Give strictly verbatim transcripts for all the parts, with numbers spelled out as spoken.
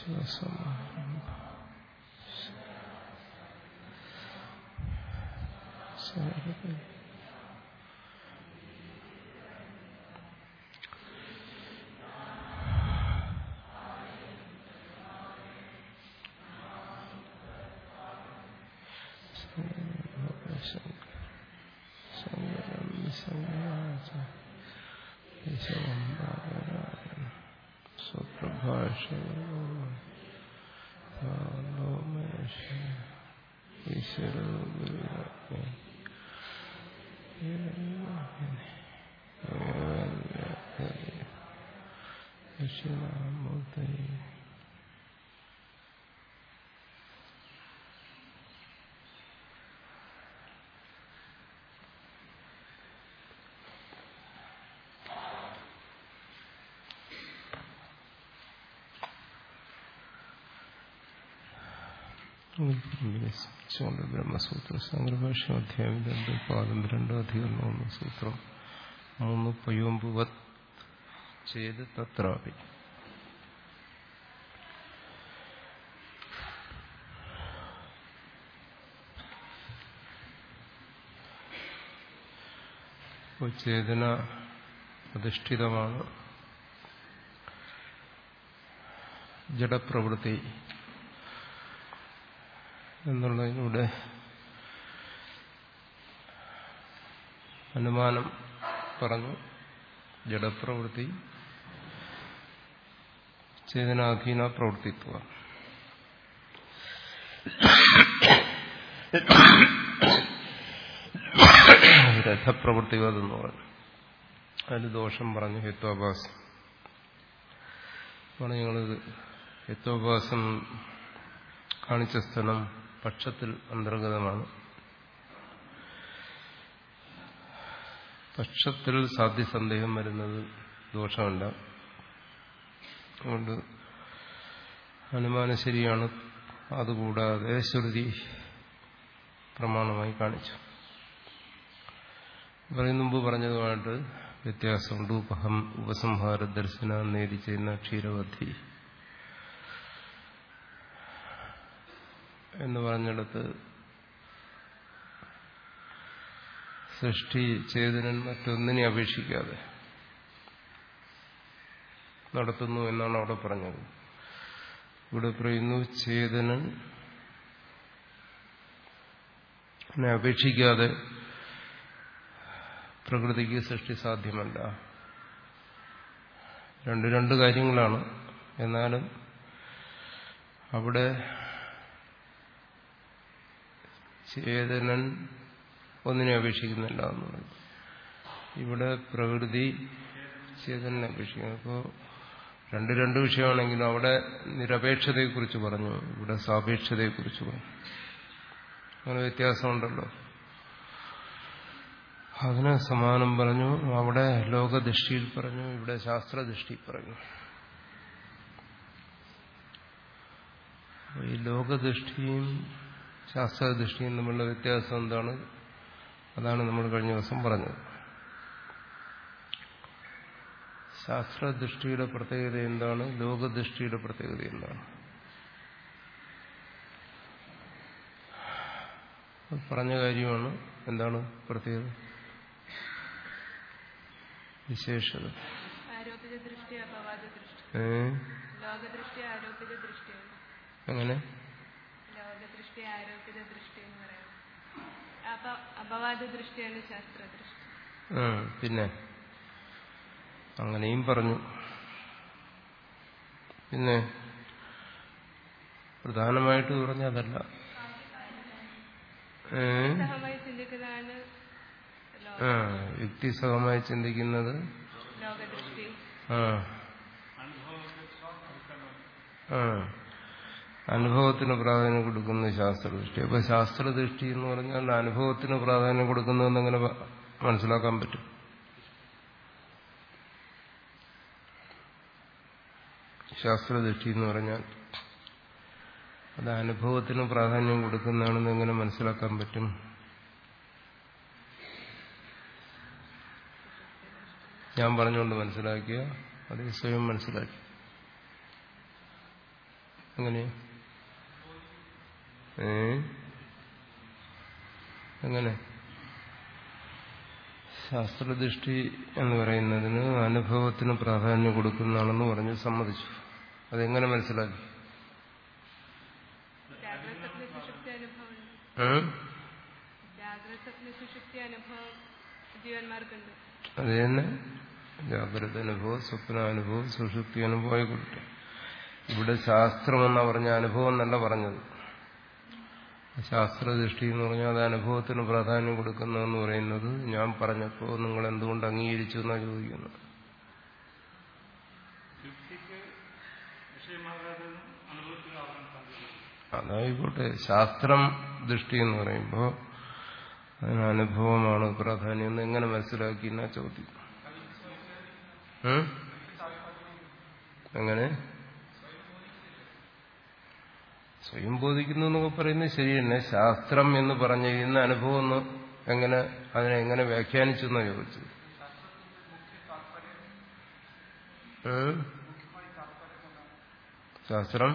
ബ്രഹ്മസൂത്ര സംഗ്രഭാഷ്യം അധ്യായം രണ്ട് പാദം രണ്ട് അധികരണം ഒന്ന് സൂത്രം മൂന്ന് പയോമ്പുവത് ചെയ്ത് തത്രാപി. ചേതന അധിഷ്ഠിതമാണ് ജഡപ്രവൃത്തി എന്നുള്ളതിലൂടെ അനുമാനം പറഞ്ഞു. ജഡപ്രവൃത്തി ചേതനാധീന പ്രവൃത്തിത്വം. രഥപ്രവൃത്തിവതെന്ന് പറഞ്ഞു. അതിൽ ദോഷം പറഞ്ഞു ഹേത്വാഭാസം. പറഞ്ഞു ഞങ്ങളിത് ഹേത്വാഭാസം കാണിച്ച സ്ഥലം പക്ഷത്തിൽ അന്തർഗതമാണ്. പക്ഷത്തിൽ സാധ്യസന്ദേഹം വരുന്നത് ദോഷമല്ല. അതുകൊണ്ട് അനുമാനം ശരിയാണ്. അതുകൂടാതെ ശ്രുതി പ്രമാണമായി കാണിച്ചു. പറയും മുമ്പ് പറഞ്ഞതുമായിട്ട് വ്യത്യാസമുണ്ട്. ഉപഹം ഉപസംഹാര ദർശന നേരി ചെയ്യുന്ന ക്ഷീരവധി എന്ന് പറഞ്ഞിടത്ത് സൃഷ്ടി ചേതനൻ മറ്റൊന്നിനെ അപേക്ഷിക്കാതെ നടത്തുന്നു എന്നാണ് അവിടെ പറഞ്ഞത്. ഇവിടെ പറയുന്നു ചേതനൻ അപേക്ഷിക്കാതെ പ്രകൃതിക്ക് സൃഷ്ടി സാധ്യമല്ല. രണ്ട് രണ്ട് കാര്യങ്ങളാണ്. എന്നാലും അവിടെ ചേതനൻ ഒന്നിനെ അപേക്ഷിക്കുന്നില്ല എന്ന് പറയും. ഇവിടെ പ്രകൃതി ചേതനെ അപേക്ഷിക്കുന്നു. അപ്പോൾ രണ്ട് രണ്ട് വിഷയമാണെങ്കിലും അവിടെ നിരപേക്ഷതയെക്കുറിച്ച് പറഞ്ഞു, ഇവിടെ സാപേക്ഷതയെക്കുറിച്ച് പറഞ്ഞു. അങ്ങനെ വ്യത്യാസമുണ്ടല്ലോ. അതിന് സമാനം പറഞ്ഞു. അവിടെ ലോകദൃഷ്ടിയിൽ പറഞ്ഞു, ഇവിടെ ശാസ്ത്രദൃഷ്ടിയിൽ പറഞ്ഞു. ഈ ലോകദൃഷ്ടിയും ശാസ്ത്രദൃഷ്ടിയും തമ്മിലുള്ള വ്യത്യാസം എന്താണ്? അതാണ് നമ്മൾ കഴിഞ്ഞ ദിവസം പറഞ്ഞത്. ശാസ്ത്രദൃഷ്ടിയുടെ പ്രത്യേകത എന്താണ്? ലോകദൃഷ്ടിയുടെ പ്രത്യേകത എന്താണ്? പറഞ്ഞ കാര്യമാണ്. എന്താണ് പ്രത്യേകത, വിശേഷത? അങ്ങനെ പിന്നെ അങ്ങനെയും പറഞ്ഞു. പിന്നെ പ്രധാനമായിട്ട് പറഞ്ഞതല്ല, ആ യുക്തിസഹമായി ചിന്തിക്കുന്നത്. ആ ആ അനുഭവത്തിന് പ്രാധാന്യം കൊടുക്കുന്ന ശാസ്ത്രദൃഷ്ടി. അപ്പൊ ശാസ്ത്രദൃഷ്ടി എന്ന് പറഞ്ഞാൽ അനുഭവത്തിന് പ്രാധാന്യം കൊടുക്കുന്നതെന്ന് എങ്ങനെ മനസ്സിലാക്കാൻ പറ്റും? ശാസ്ത്രദൃഷ്ടി എന്ന് പറഞ്ഞാൽ അത് അനുഭവത്തിന് പ്രാധാന്യം കൊടുക്കുന്നതാണെന്ന് എങ്ങനെ മനസ്സിലാക്കാൻ പറ്റും? ഞാൻ പറഞ്ഞുകൊണ്ട് മനസ്സിലാക്കിയ അത് സ്വയം മനസ്സിലാക്കി. എങ്ങനെ ഏ എങ്ങനെ ശാസ്ത്രദൃഷ്ടി എന്ന് പറയുന്നതിന് അനുഭവത്തിന് പ്രാധാന്യം കൊടുക്കുന്നതാണെന്ന് പറഞ്ഞ് സമ്മതിച്ചു. അതെങ്ങനെ മനസ്സിലാക്കി? അത് തന്നെ ജാഗ്രത അനുഭവം, സ്വപ്നാനുഭവം, സുഷുപ്തി അനുഭവം ആയിക്കൊള്ളട്ടെ. ഇവിടെ ശാസ്ത്രമെന്നാ പറഞ്ഞ അനുഭവം എന്നല്ല പറഞ്ഞത്. ശാസ്ത്രദൃഷ്ടി എന്ന് പറഞ്ഞാൽ അത് അനുഭവത്തിന് പ്രാധാന്യം കൊടുക്കുന്നതെന്ന് പറയുന്നത് ഞാൻ പറഞ്ഞപ്പോൾ നിങ്ങൾ എന്തുകൊണ്ട് അംഗീകരിച്ചു എന്നാ ചോദിക്കുന്നത്. അതായിക്കോട്ടെ. ശാസ്ത്രം ദൃഷ്ടി എന്ന് പറയുമ്പോൾ അതിന് അനുഭവമാണ് പ്രാധാന്യം എന്ന് എങ്ങനെ മനസ്സിലാക്കി എന്നാ ചോദ്യം. എങ്ങനെ സ്വയം ബോധിക്കുന്നു എന്നൊക്കെ പറയുന്നത് ശരി തന്നെ. ശാസ്ത്രം എന്ന് പറഞ്ഞിരുന്ന അനുഭവം എന്ന് എങ്ങനെ അതിനെ എങ്ങനെ വ്യാഖ്യാനിച്ചു എന്നാ ചോദിച്ചത്. ശാസ്ത്രം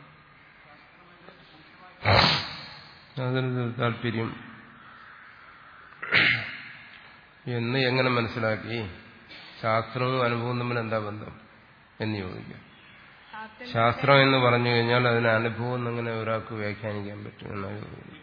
അതിന് താല്പര്യം എന്ന് എങ്ങനെ മനസ്സിലാക്കി? ശാസ്ത്രവും അനുഭവവും തമ്മിൽ എന്താ ബന്ധം എന്ന് ചോദിക്കാം. ശാസ്ത്രം എന്ന് പറഞ്ഞു കഴിഞ്ഞാൽ അതിന് അനുഭവം എങ്ങനെ ഒരാൾക്ക് വ്യാഖ്യാനിക്കാൻ പറ്റും എന്നാ ചോദിക്കുന്നത്.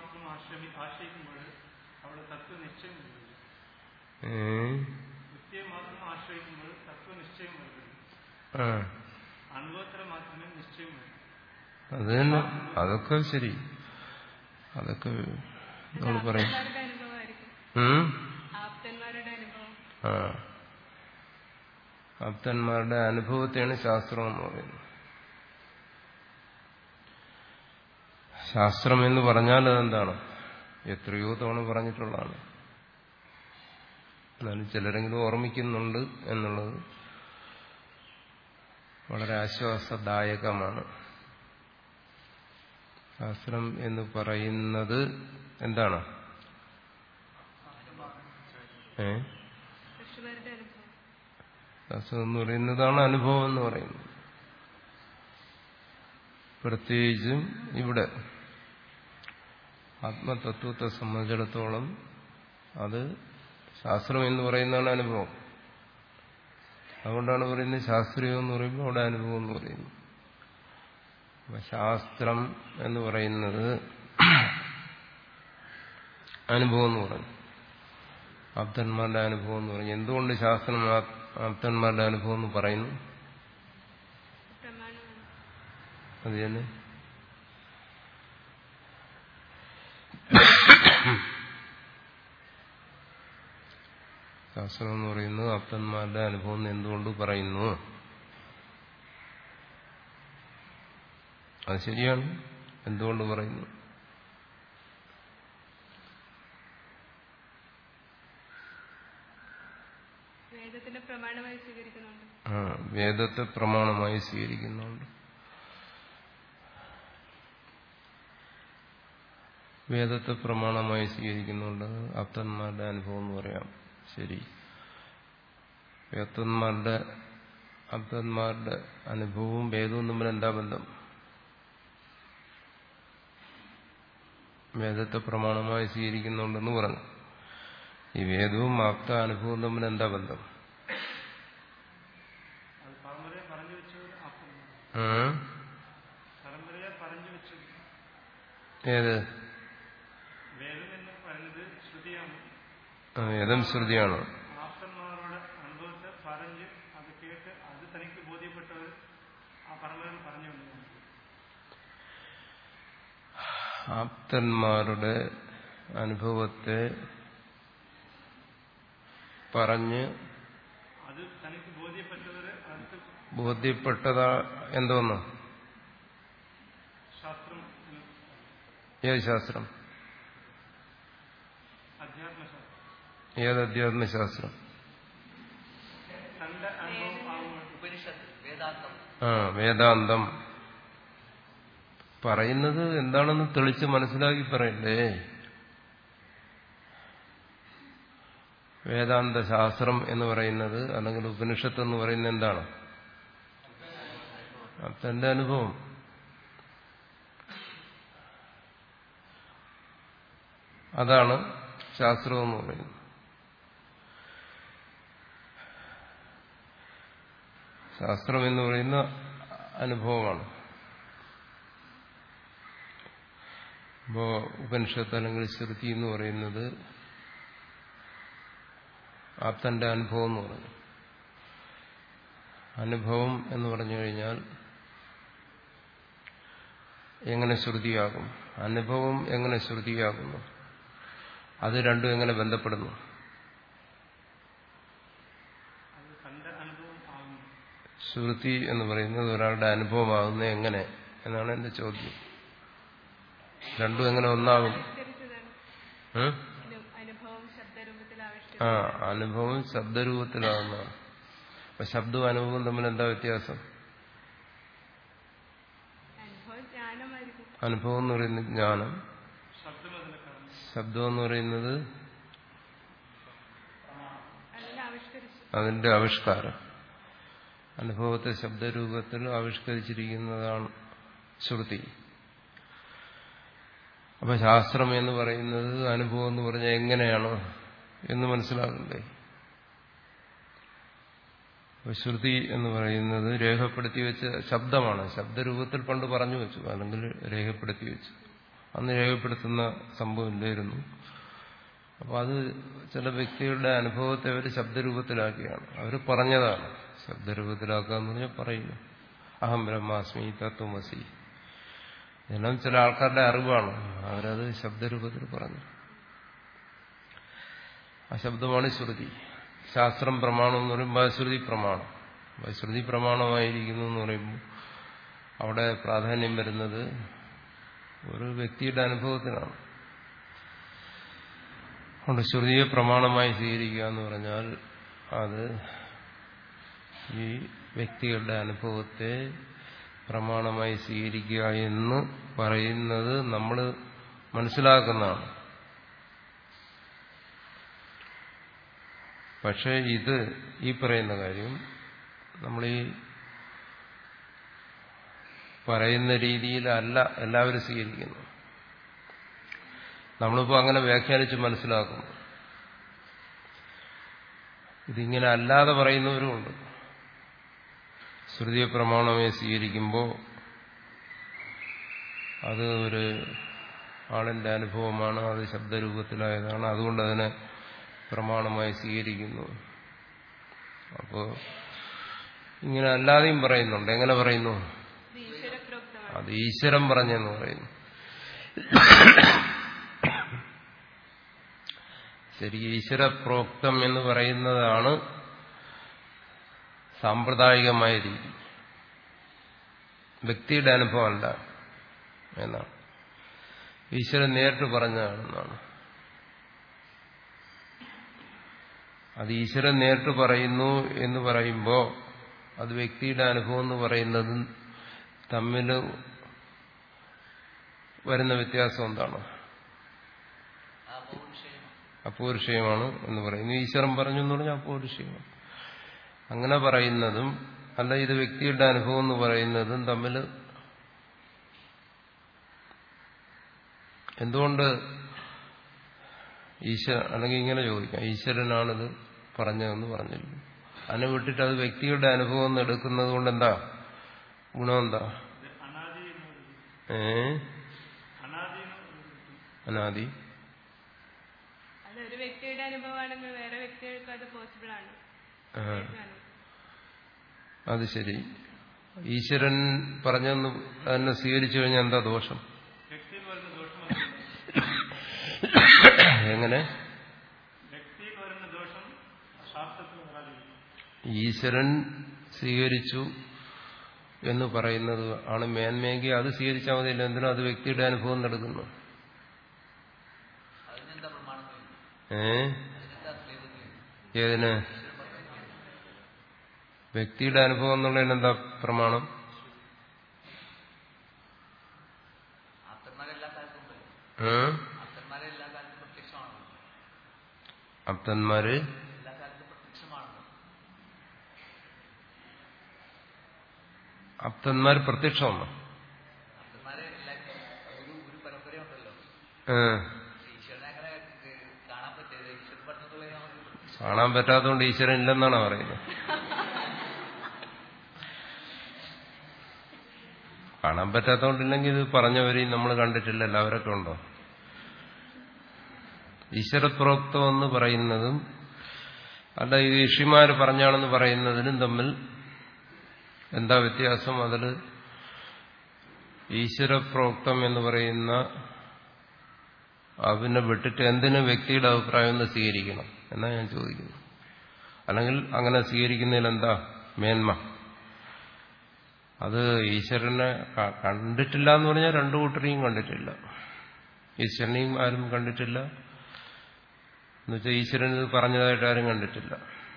അത് തന്നെ, അതൊക്കെ ശരി. അതൊക്കെ നമ്മൾ പറയും. ആ ആപ്തന്മാരുടെ അനുഭവത്തെയാണ് ശാസ്ത്രം എന്ന് പറയുന്നത്. ശാസ്ത്രം എന്ന് പറഞ്ഞാൽ അതെന്താണ്? എത്രയോ തവണ പറഞ്ഞിട്ടുള്ളതാണ്. എന്നാലും ചിലരെങ്കിലും ഓർമ്മിക്കുന്നുണ്ട് എന്നുള്ളത് വളരെ ആശ്വാസദായകമാണ്. ശാസ്ത്രം എന്ന് പറയുന്നത് എന്താണ്? ഏ ശാസ്ത്രം എന്ന് പറയുന്നതാണ് അനുഭവം എന്ന് പറയുന്നത്. പ്രത്യേകിച്ചും ഇവിടെ ആത്മതത്വത്തെ സംബന്ധിച്ചിടത്തോളം അത് ശാസ്ത്രം എന്ന് പറയുന്നതാണ് അനുഭവം. അതുകൊണ്ടാണ് പറയുന്നത് ശാസ്ത്രീയം എന്ന് പറയുമ്പോൾ അവിടെ അനുഭവം എന്ന് പറയുന്നു. ശാസ്ത്രം എന്ന് പറയുന്നത് അനുഭവം എന്ന് പറഞ്ഞു. ആപ്തന്മാരുടെ അനുഭവം എന്ന് പറഞ്ഞു. എന്തുകൊണ്ട് ശാസ്ത്രം ആപ്തന്മാരുടെ അനുഭവം എന്ന് പറയുന്നു? അത് തന്നെ ശാസ്ത്രം എന്ന് പറയുന്നത് ആപ്തന്മാരുടെ അനുഭവം എന്തുകൊണ്ട് പറയുന്നു? അത് ശരിയാണ്. എന്തുകൊണ്ട് പറയുന്നു? ആ വേദത്തെ പ്രമാണമായി സ്വീകരിക്കുന്നുണ്ട്. വേദത്തെ പ്രമാണമായി സ്വീകരിക്കുന്നുണ്ട് ആപ്തന്മാരുടെ അനുഭവം എന്ന് പറയാം. ശരി. വേദന്മാരുടെ ആപ്തന്മാരുടെ അനുഭവവും വേദവും തമ്മിൽ എന്താ ബന്ധം? വേദത്തെ പ്രമാണമായി സ്വീകരിക്കുന്നുണ്ടെന്ന് പറഞ്ഞു. ഈ വേദവും ആപ്ത അനുഭവവും തമ്മിൽ എന്താ ബന്ധം? ഏത്? വേദം ശ്രുതിയാണ്. ആപ്തന്മാരുടെ അനുഭവത്തെ പറഞ്ഞ് ബോധ്യപ്പെട്ടതാ എന്തോന്ന്? ഏത് ശാസ്ത്രം? ഏത് അധ്യാത്മശാസ്ത്രം? ആ വേദാന്തം പറയുന്നത് എന്താണെന്ന് തെളിച്ച് മനസ്സിലാക്കി പറയണ്ടേ. വേദാന്ത ശാസ്ത്രം എന്ന് പറയുന്നത് അല്ലെങ്കിൽ ഉപനിഷത്ത് എന്ന് പറയുന്നത് എന്താണ്? തന്റെ അനുഭവം. അതാണ് ശാസ്ത്രം എന്ന് പറയുന്നത്. ശാസ്ത്രം എന്ന് പറയുന്ന അനുഭവമാണ്. അപ്പോ ഉപനിഷത്ത് അല്ലെങ്കിൽ ശ്രുതി എന്ന് പറയുന്നത് ആപ്തന്റെ അനുഭവം എന്ന് പറഞ്ഞു. അനുഭവം എന്ന് പറഞ്ഞു കഴിഞ്ഞാൽ എങ്ങനെ ശ്രുതിയാകും, അനുഭവം എങ്ങനെ ശ്രുതിയാകുന്നു, അത് രണ്ടും എങ്ങനെ ബന്ധപ്പെടുന്നു? ശ്രുതി എന്ന് പറയുന്നത് ഒരാളുടെ അനുഭവമാകുന്നത് എങ്ങനെ എന്നാണ് എന്റെ ചോദ്യം. രണ്ടും എങ്ങനെ ഒന്നാകും? ആ, അനുഭവം ശബ്ദരൂപത്തിലാകുന്നതാണ്. അപ്പൊ ശബ്ദവും അനുഭവവും തമ്മിൽ എന്താ വ്യത്യാസം? അനുഭവം എന്ന് പറയുന്നത് ജ്ഞാനം, ശബ്ദം എന്ന് പറയുന്നത് അതിന്റെ ആവിഷ്കാരം. അനുഭവത്തെ ശബ്ദരൂപത്തിൽ ആവിഷ്കരിച്ചിരിക്കുന്നതാണ് ശ്രുതി. അപ്പൊ ശാസ്ത്രം എന്ന് പറയുന്നത് അനുഭവം എന്ന് പറഞ്ഞാൽ എങ്ങനെയാണോ എന്ന് മനസ്സിലാകണ്ടേ? ശ്രുതി എന്ന് പറയുന്നത് രേഖപ്പെടുത്തി വെച്ച ശബ്ദമാണ്. ശബ്ദരൂപത്തിൽ പണ്ട് പറഞ്ഞു വെച്ചു, അല്ലെങ്കിൽ രേഖപ്പെടുത്തി വെച്ചു. അന്ന് രേഖപ്പെടുത്തുന്ന സംഭവം ഇല്ലായിരുന്നു. അപ്പൊ അത് ചില വ്യക്തികളുടെ അനുഭവത്തെ അവർ ശബ്ദരൂപത്തിലാക്കിയാണ്. അവർ പറഞ്ഞതാണ്. ശബ്ദരൂപത്തിലാക്കുക എന്ന് പറഞ്ഞാൽ പറയുന്നു, അഹം ബ്രഹ്മാസ്മി തത്വമസി. ഇതെല്ലാം ചില ആൾക്കാരുടെ അറിവാണ്. അവരത് ശബ്ദരൂപത്തിൽ പറഞ്ഞു. ആ ശബ്ദമാണ് ശ്രുതി. ശാസ്ത്രം പ്രമാണം എന്ന് പറയുമ്പോൾ ശ്രുതി പ്രമാണം. ശ്രുതി പ്രമാണമായിരിക്കുന്നു എന്ന് പറയുമ്പോൾ അവിടെ പ്രാധാന്യം വരുന്നത് ഒരു വ്യക്തിയുടെ അനുഭവത്തിനാണ്. അതുകൊണ്ട് ശ്രുതിയെ പ്രമാണമായി സ്വീകരിക്കുക എന്ന് പറഞ്ഞാൽ അത് ഈ വ്യക്തികളുടെ അനുഭവത്തെ പ്രമാണമായി സ്വീകരിക്കുക എന്ന് പറയുന്നത് നമ്മൾ മനസ്സിലാക്കുന്നതാണ്. പക്ഷേ ഇത് ഈ പറയുന്ന കാര്യം നമ്മൾ ഈ പറയുന്ന രീതിയിലല്ല എല്ലാവരും സ്വീകരിക്കുന്നു. നമ്മളിപ്പോൾ അങ്ങനെ വ്യാഖ്യാനിച്ച് മനസ്സിലാക്കുന്നു. ഇതിങ്ങനെ അല്ലാതെ പറയുന്നവരുമുണ്ട്. ശ്രുതിയെ പ്രമാണമായി സ്വീകരിക്കുമ്പോൾ അത് ഒരു ആളിന്റെ അനുഭവമാണ്, അത് ശബ്ദരൂപത്തിലായതാണ്, അതുകൊണ്ട് അതിനെ പ്രമാണമായി സ്വീകരിക്കുന്നു. അപ്പോൾ ഇങ്ങനെ അല്ലാതെയും പറയുന്നുണ്ട്. എങ്ങനെ പറയുന്നു? അത് ഈശ്വരൻ പറഞ്ഞെന്ന് പറയുന്നു. ശരി, ഈശ്വര പ്രോക്തം എന്ന് പറയുന്നതാണ് സാമ്പ്രദായികമായ രീതി. വ്യക്തിയുടെ അനുഭവമല്ല എന്നാണ്. ഈശ്വരൻ നേരിട്ട് പറഞ്ഞതാണെന്നാണ്. അത് ഈശ്വരൻ നേരിട്ട് പറയുന്നു എന്ന് പറയുമ്പോൾ അത് വ്യക്തിയുടെ അനുഭവം എന്ന് പറയുന്നതും തമ്മിൽ വരുന്ന വ്യത്യാസം എന്താണ്? അപൗരുഷയമാണ് എന്ന് പറയുന്നു. ഈശ്വരൻ പറഞ്ഞു എന്ന് പറഞ്ഞാൽ അപൗരുഷയമാണ്. അങ്ങനെ പറയുന്നതും അല്ല ഇത് വ്യക്തിയുടെ അനുഭവം എന്ന് പറയുന്നതും തമ്മിൽ എന്തുകൊണ്ട് ഈശ്വര അല്ലെങ്കിൽ ഇങ്ങനെ ചോദിക്കാം, ഈശ്വരനാണിത് പറഞ്ഞതെന്ന് പറഞ്ഞില്ല. അതിനെ വിട്ടിട്ട് അത് വ്യക്തിയുടെ അനുഭവം എന്ന് എടുക്കുന്നത് കൊണ്ട് എന്താ ഗുണം? എന്താ? ഏ അനാദി അതൊരു വ്യക്തിയുടെ അനുഭവമാണെങ്കിൽ വേറെ വ്യക്തികൾക്ക് അത് പോസിബിൾ ആണ്. അത് ശരി. ഈശ്വരൻ പറഞ്ഞെന്ന് തന്നെ സ്വീകരിച്ചു കഴിഞ്ഞാൽ എന്താ ദോഷം? എങ്ങനെ? ഈശ്വരൻ സ്വീകരിച്ചു എന്ന് പറയുന്നത് ആണ് മേന്മയെങ്കിൽ അത് സ്വീകരിച്ചാൽ മതിയല്ലോ. എന്തിനാ അത് വ്യക്തിയുടെ അനുഭവം നടക്കുന്നു? ഏ ഏതിന്? വ്യക്തിയുടെ അനുഭവം എന്നുള്ളതിന് എന്താ പ്രമാണം? അപ്തന്മാര് അപ്തന്മാർ പ്രത്യക്ഷമാണ്. കാണാൻ പറ്റാത്തതുകൊണ്ട് ഈശ്വരൻ ഇല്ലെന്നാണ് പറയുന്നത്. കാണാൻ പറ്റാത്തതുകൊണ്ടില്ലെങ്കിൽ ഇത് പറഞ്ഞവരെയും നമ്മൾ കണ്ടിട്ടില്ലല്ലോ, അവരൊക്കെ ഉണ്ടോ? ഈശ്വരപ്രോക്തം എന്ന് പറയുന്നതും അല്ല ഈ ഋഷിമാര് പറഞ്ഞാണെന്ന് പറയുന്നതിനും തമ്മിൽ എന്താ വ്യത്യാസം? അതിൽ ഈശ്വരപ്രോക്തം എന്ന് പറയുന്ന അതിനെ വിട്ടിട്ട് എന്തിനു വ്യക്തിയുടെ അഭിപ്രായം ഒന്ന് സ്വീകരിക്കണം എന്നാ ഞാൻ ചോദിക്കുന്നു. അല്ലെങ്കിൽ അങ്ങനെ സ്വീകരിക്കുന്നതിൽ എന്താ മേന്മ? അത് ഈശ്വരനെ കണ്ടിട്ടില്ല എന്ന് പറഞ്ഞാൽ രണ്ടു കൂട്ടരെയും കണ്ടിട്ടില്ല. ഈശ്വരനെയും ആരും കണ്ടിട്ടില്ല എന്നുവെച്ചാൽ ഈശ്വരൻ ഇത് പറഞ്ഞതായിട്ട് ആരും കണ്ടിട്ടില്ല.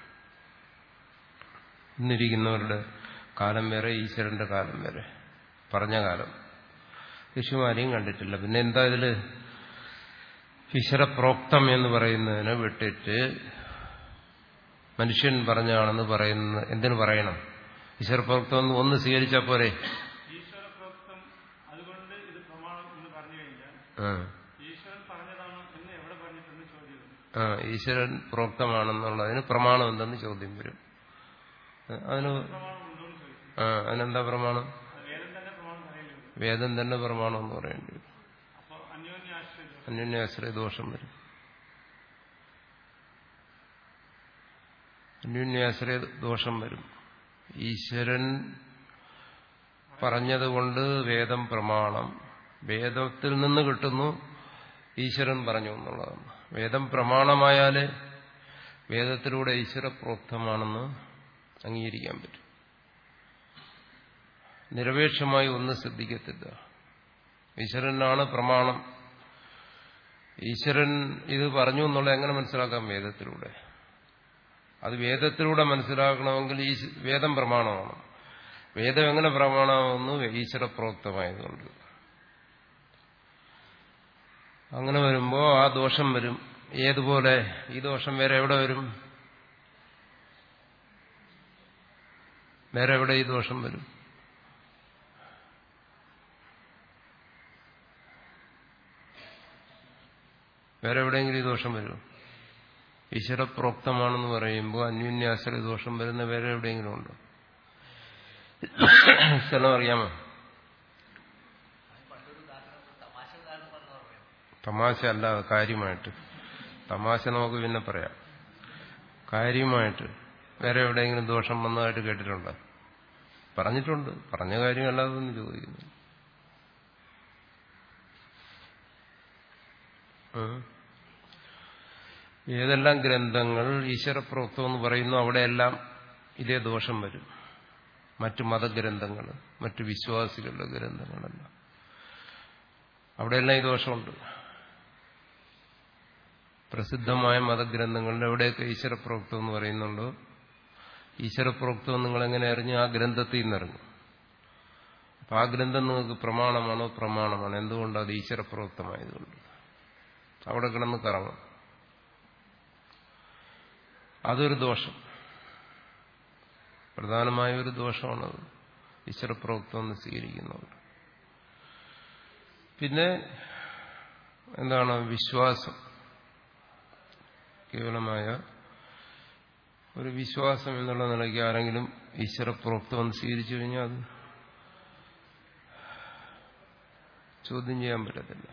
ഇന്നിരിക്കുന്നവരുടെ കാലം വേറെ, ഈശ്വരന്റെ കാലം വേറെ, പറഞ്ഞ കാലം. ഋഷിമാരെയും കണ്ടിട്ടില്ല. പിന്നെ എന്താ ഇതില് ഈശ്വരപ്രോക്തം എന്ന് പറയുന്നതിനെ വിട്ടിട്ട് മനുഷ്യൻ പറഞ്ഞാണെന്ന് പറയുന്നത് എന്തിനു പറയണം? ഈശ്വരപ്രോക്തം എന്ന് ഒന്ന് സ്വീകരിച്ചാൽ പോരെ? ഈശ്വരപ്രോക്തം അതുകൊണ്ട് ഇത് പ്രമാണം എന്ന് പറഞ്ഞു കഴിഞ്ഞാൽ ഈശ്വരൻ പറഞ്ഞതാണോ എന്ന് എവിടെ പറഞ്ഞിട്ടെന്ന് ചോദ്യം. ആ ഈശ്വരൻ പ്രോക്തമാണെന്നുള്ളതിന് പ്രമാണം എന്തെന്ന് ചോദ്യം വരും. അതിന് ആ അതിനെന്താ പ്രമാണം? വേദം തന്നെ പ്രമാണം എന്ന് പറയേണ്ടി വരും. അന്യോന്യാശ്രയ ദോഷം വരും. അന്യോന്യാശ്രയ ദോഷം വരും. ഈശ്വരൻ പറഞ്ഞതുകൊണ്ട് വേദം പ്രമാണം, വേദത്തിൽ നിന്ന് കിട്ടുന്നു ഈശ്വരൻ പറഞ്ഞു എന്നുള്ളതാണ്. വേദം പ്രമാണമായാലേ വേദത്തിലൂടെ ഈശ്വരപ്രോക്തമാണെന്ന് അംഗീകരിക്കാൻ പറ്റും. നിരപേക്ഷമായി ഒന്നും ശ്രദ്ധിക്കത്തില്ല. ഈശ്വരനാണ് പ്രമാണം. ഈശ്വരൻ ഇത് പറഞ്ഞു എന്നുള്ളത് എങ്ങനെ മനസ്സിലാക്കാം? വേദത്തിലൂടെ. അത് വേദത്തിലൂടെ മനസ്സിലാക്കണമെങ്കിൽ ഈ വേദം പ്രമാണമാണ്. വേദം എങ്ങനെ പ്രമാണമാകുന്നു? ഈശ്വരപ്രോക്തമായതുകൊണ്ട്. അങ്ങനെ വരുമ്പോൾ ആ ദോഷം വരും. ഏതുപോലെ ഈ ദോഷം വേറെ എവിടെ വരും? വേറെ എവിടെ ഈ ദോഷം വരും? വേറെ എവിടെയെങ്കിലും ഈ ദോഷം വരുമോ? ഈശ്വരപ്രോക്തമാണെന്ന് പറയുമ്പോൾ അന്യോന്യാശ്രയ ദോഷം വരുന്ന വേറെ എവിടെയെങ്കിലും ഉണ്ടോ? സ്ഥലം അറിയാമോ? തമാശ അല്ല, കാര്യമായിട്ട്. തമാശ നമുക്ക് പിന്നെ പറയാം. കാര്യമായിട്ട് വേറെ എവിടെയെങ്കിലും ദോഷം വന്നതായിട്ട് കേട്ടിട്ടുണ്ടോ? പറഞ്ഞിട്ടുണ്ട്. പറഞ്ഞ കാര്യമല്ലാതെ ഒന്ന് ചോദിക്കുന്നു. ഏതെല്ലാം ഗ്രന്ഥങ്ങൾ ഈശ്വരപ്രോക്തം എന്ന് പറയുന്നു അവിടെയെല്ലാം ഇതേ ദോഷം വരും. മറ്റു മതഗ്രന്ഥങ്ങൾ, മറ്റു വിശ്വാസികളുടെ ഗ്രന്ഥങ്ങളെല്ലാം അവിടെയെല്ലാം ഈ ദോഷമുണ്ട്. പ്രസിദ്ധമായ മതഗ്രന്ഥങ്ങളിൽ എവിടെയൊക്കെ ഈശ്വരപ്രോക്തം എന്ന് പറയുന്നുണ്ടോ, ഈശ്വരപ്രോക്തം നിങ്ങളെങ്ങനെ അറിഞ്ഞു? ആ ഗ്രന്ഥത്തിൽ നിന്നറിഞ്ഞു. അപ്പൊ ആ ഗ്രന്ഥം നിങ്ങൾക്ക് പ്രമാണമാണോ? പ്രമാണമാണ്. എന്തുകൊണ്ട്? അത് ഈശ്വരപ്രോക്തമായതുകൊണ്ട്. അവിടെ കിടന്ന് കറങ്ങും. അതൊരു ദോഷം, പ്രധാനമായ ഒരു ദോഷമാണത്, ഈശ്വരപ്രോക്തം എന്ന് സ്വീകരിക്കുന്നുണ്ട്. പിന്നെ എന്താണ്? വിശ്വാസം. കേവലമായ ഒരു വിശ്വാസം എന്നുള്ള നിലയ്ക്ക് ആരെങ്കിലും ഈശ്വരപ്രോക്തം എന്ന് സ്വീകരിച്ചു കഴിഞ്ഞാൽ അത് ചോദ്യം ചെയ്യാൻ പറ്റത്തില്ല.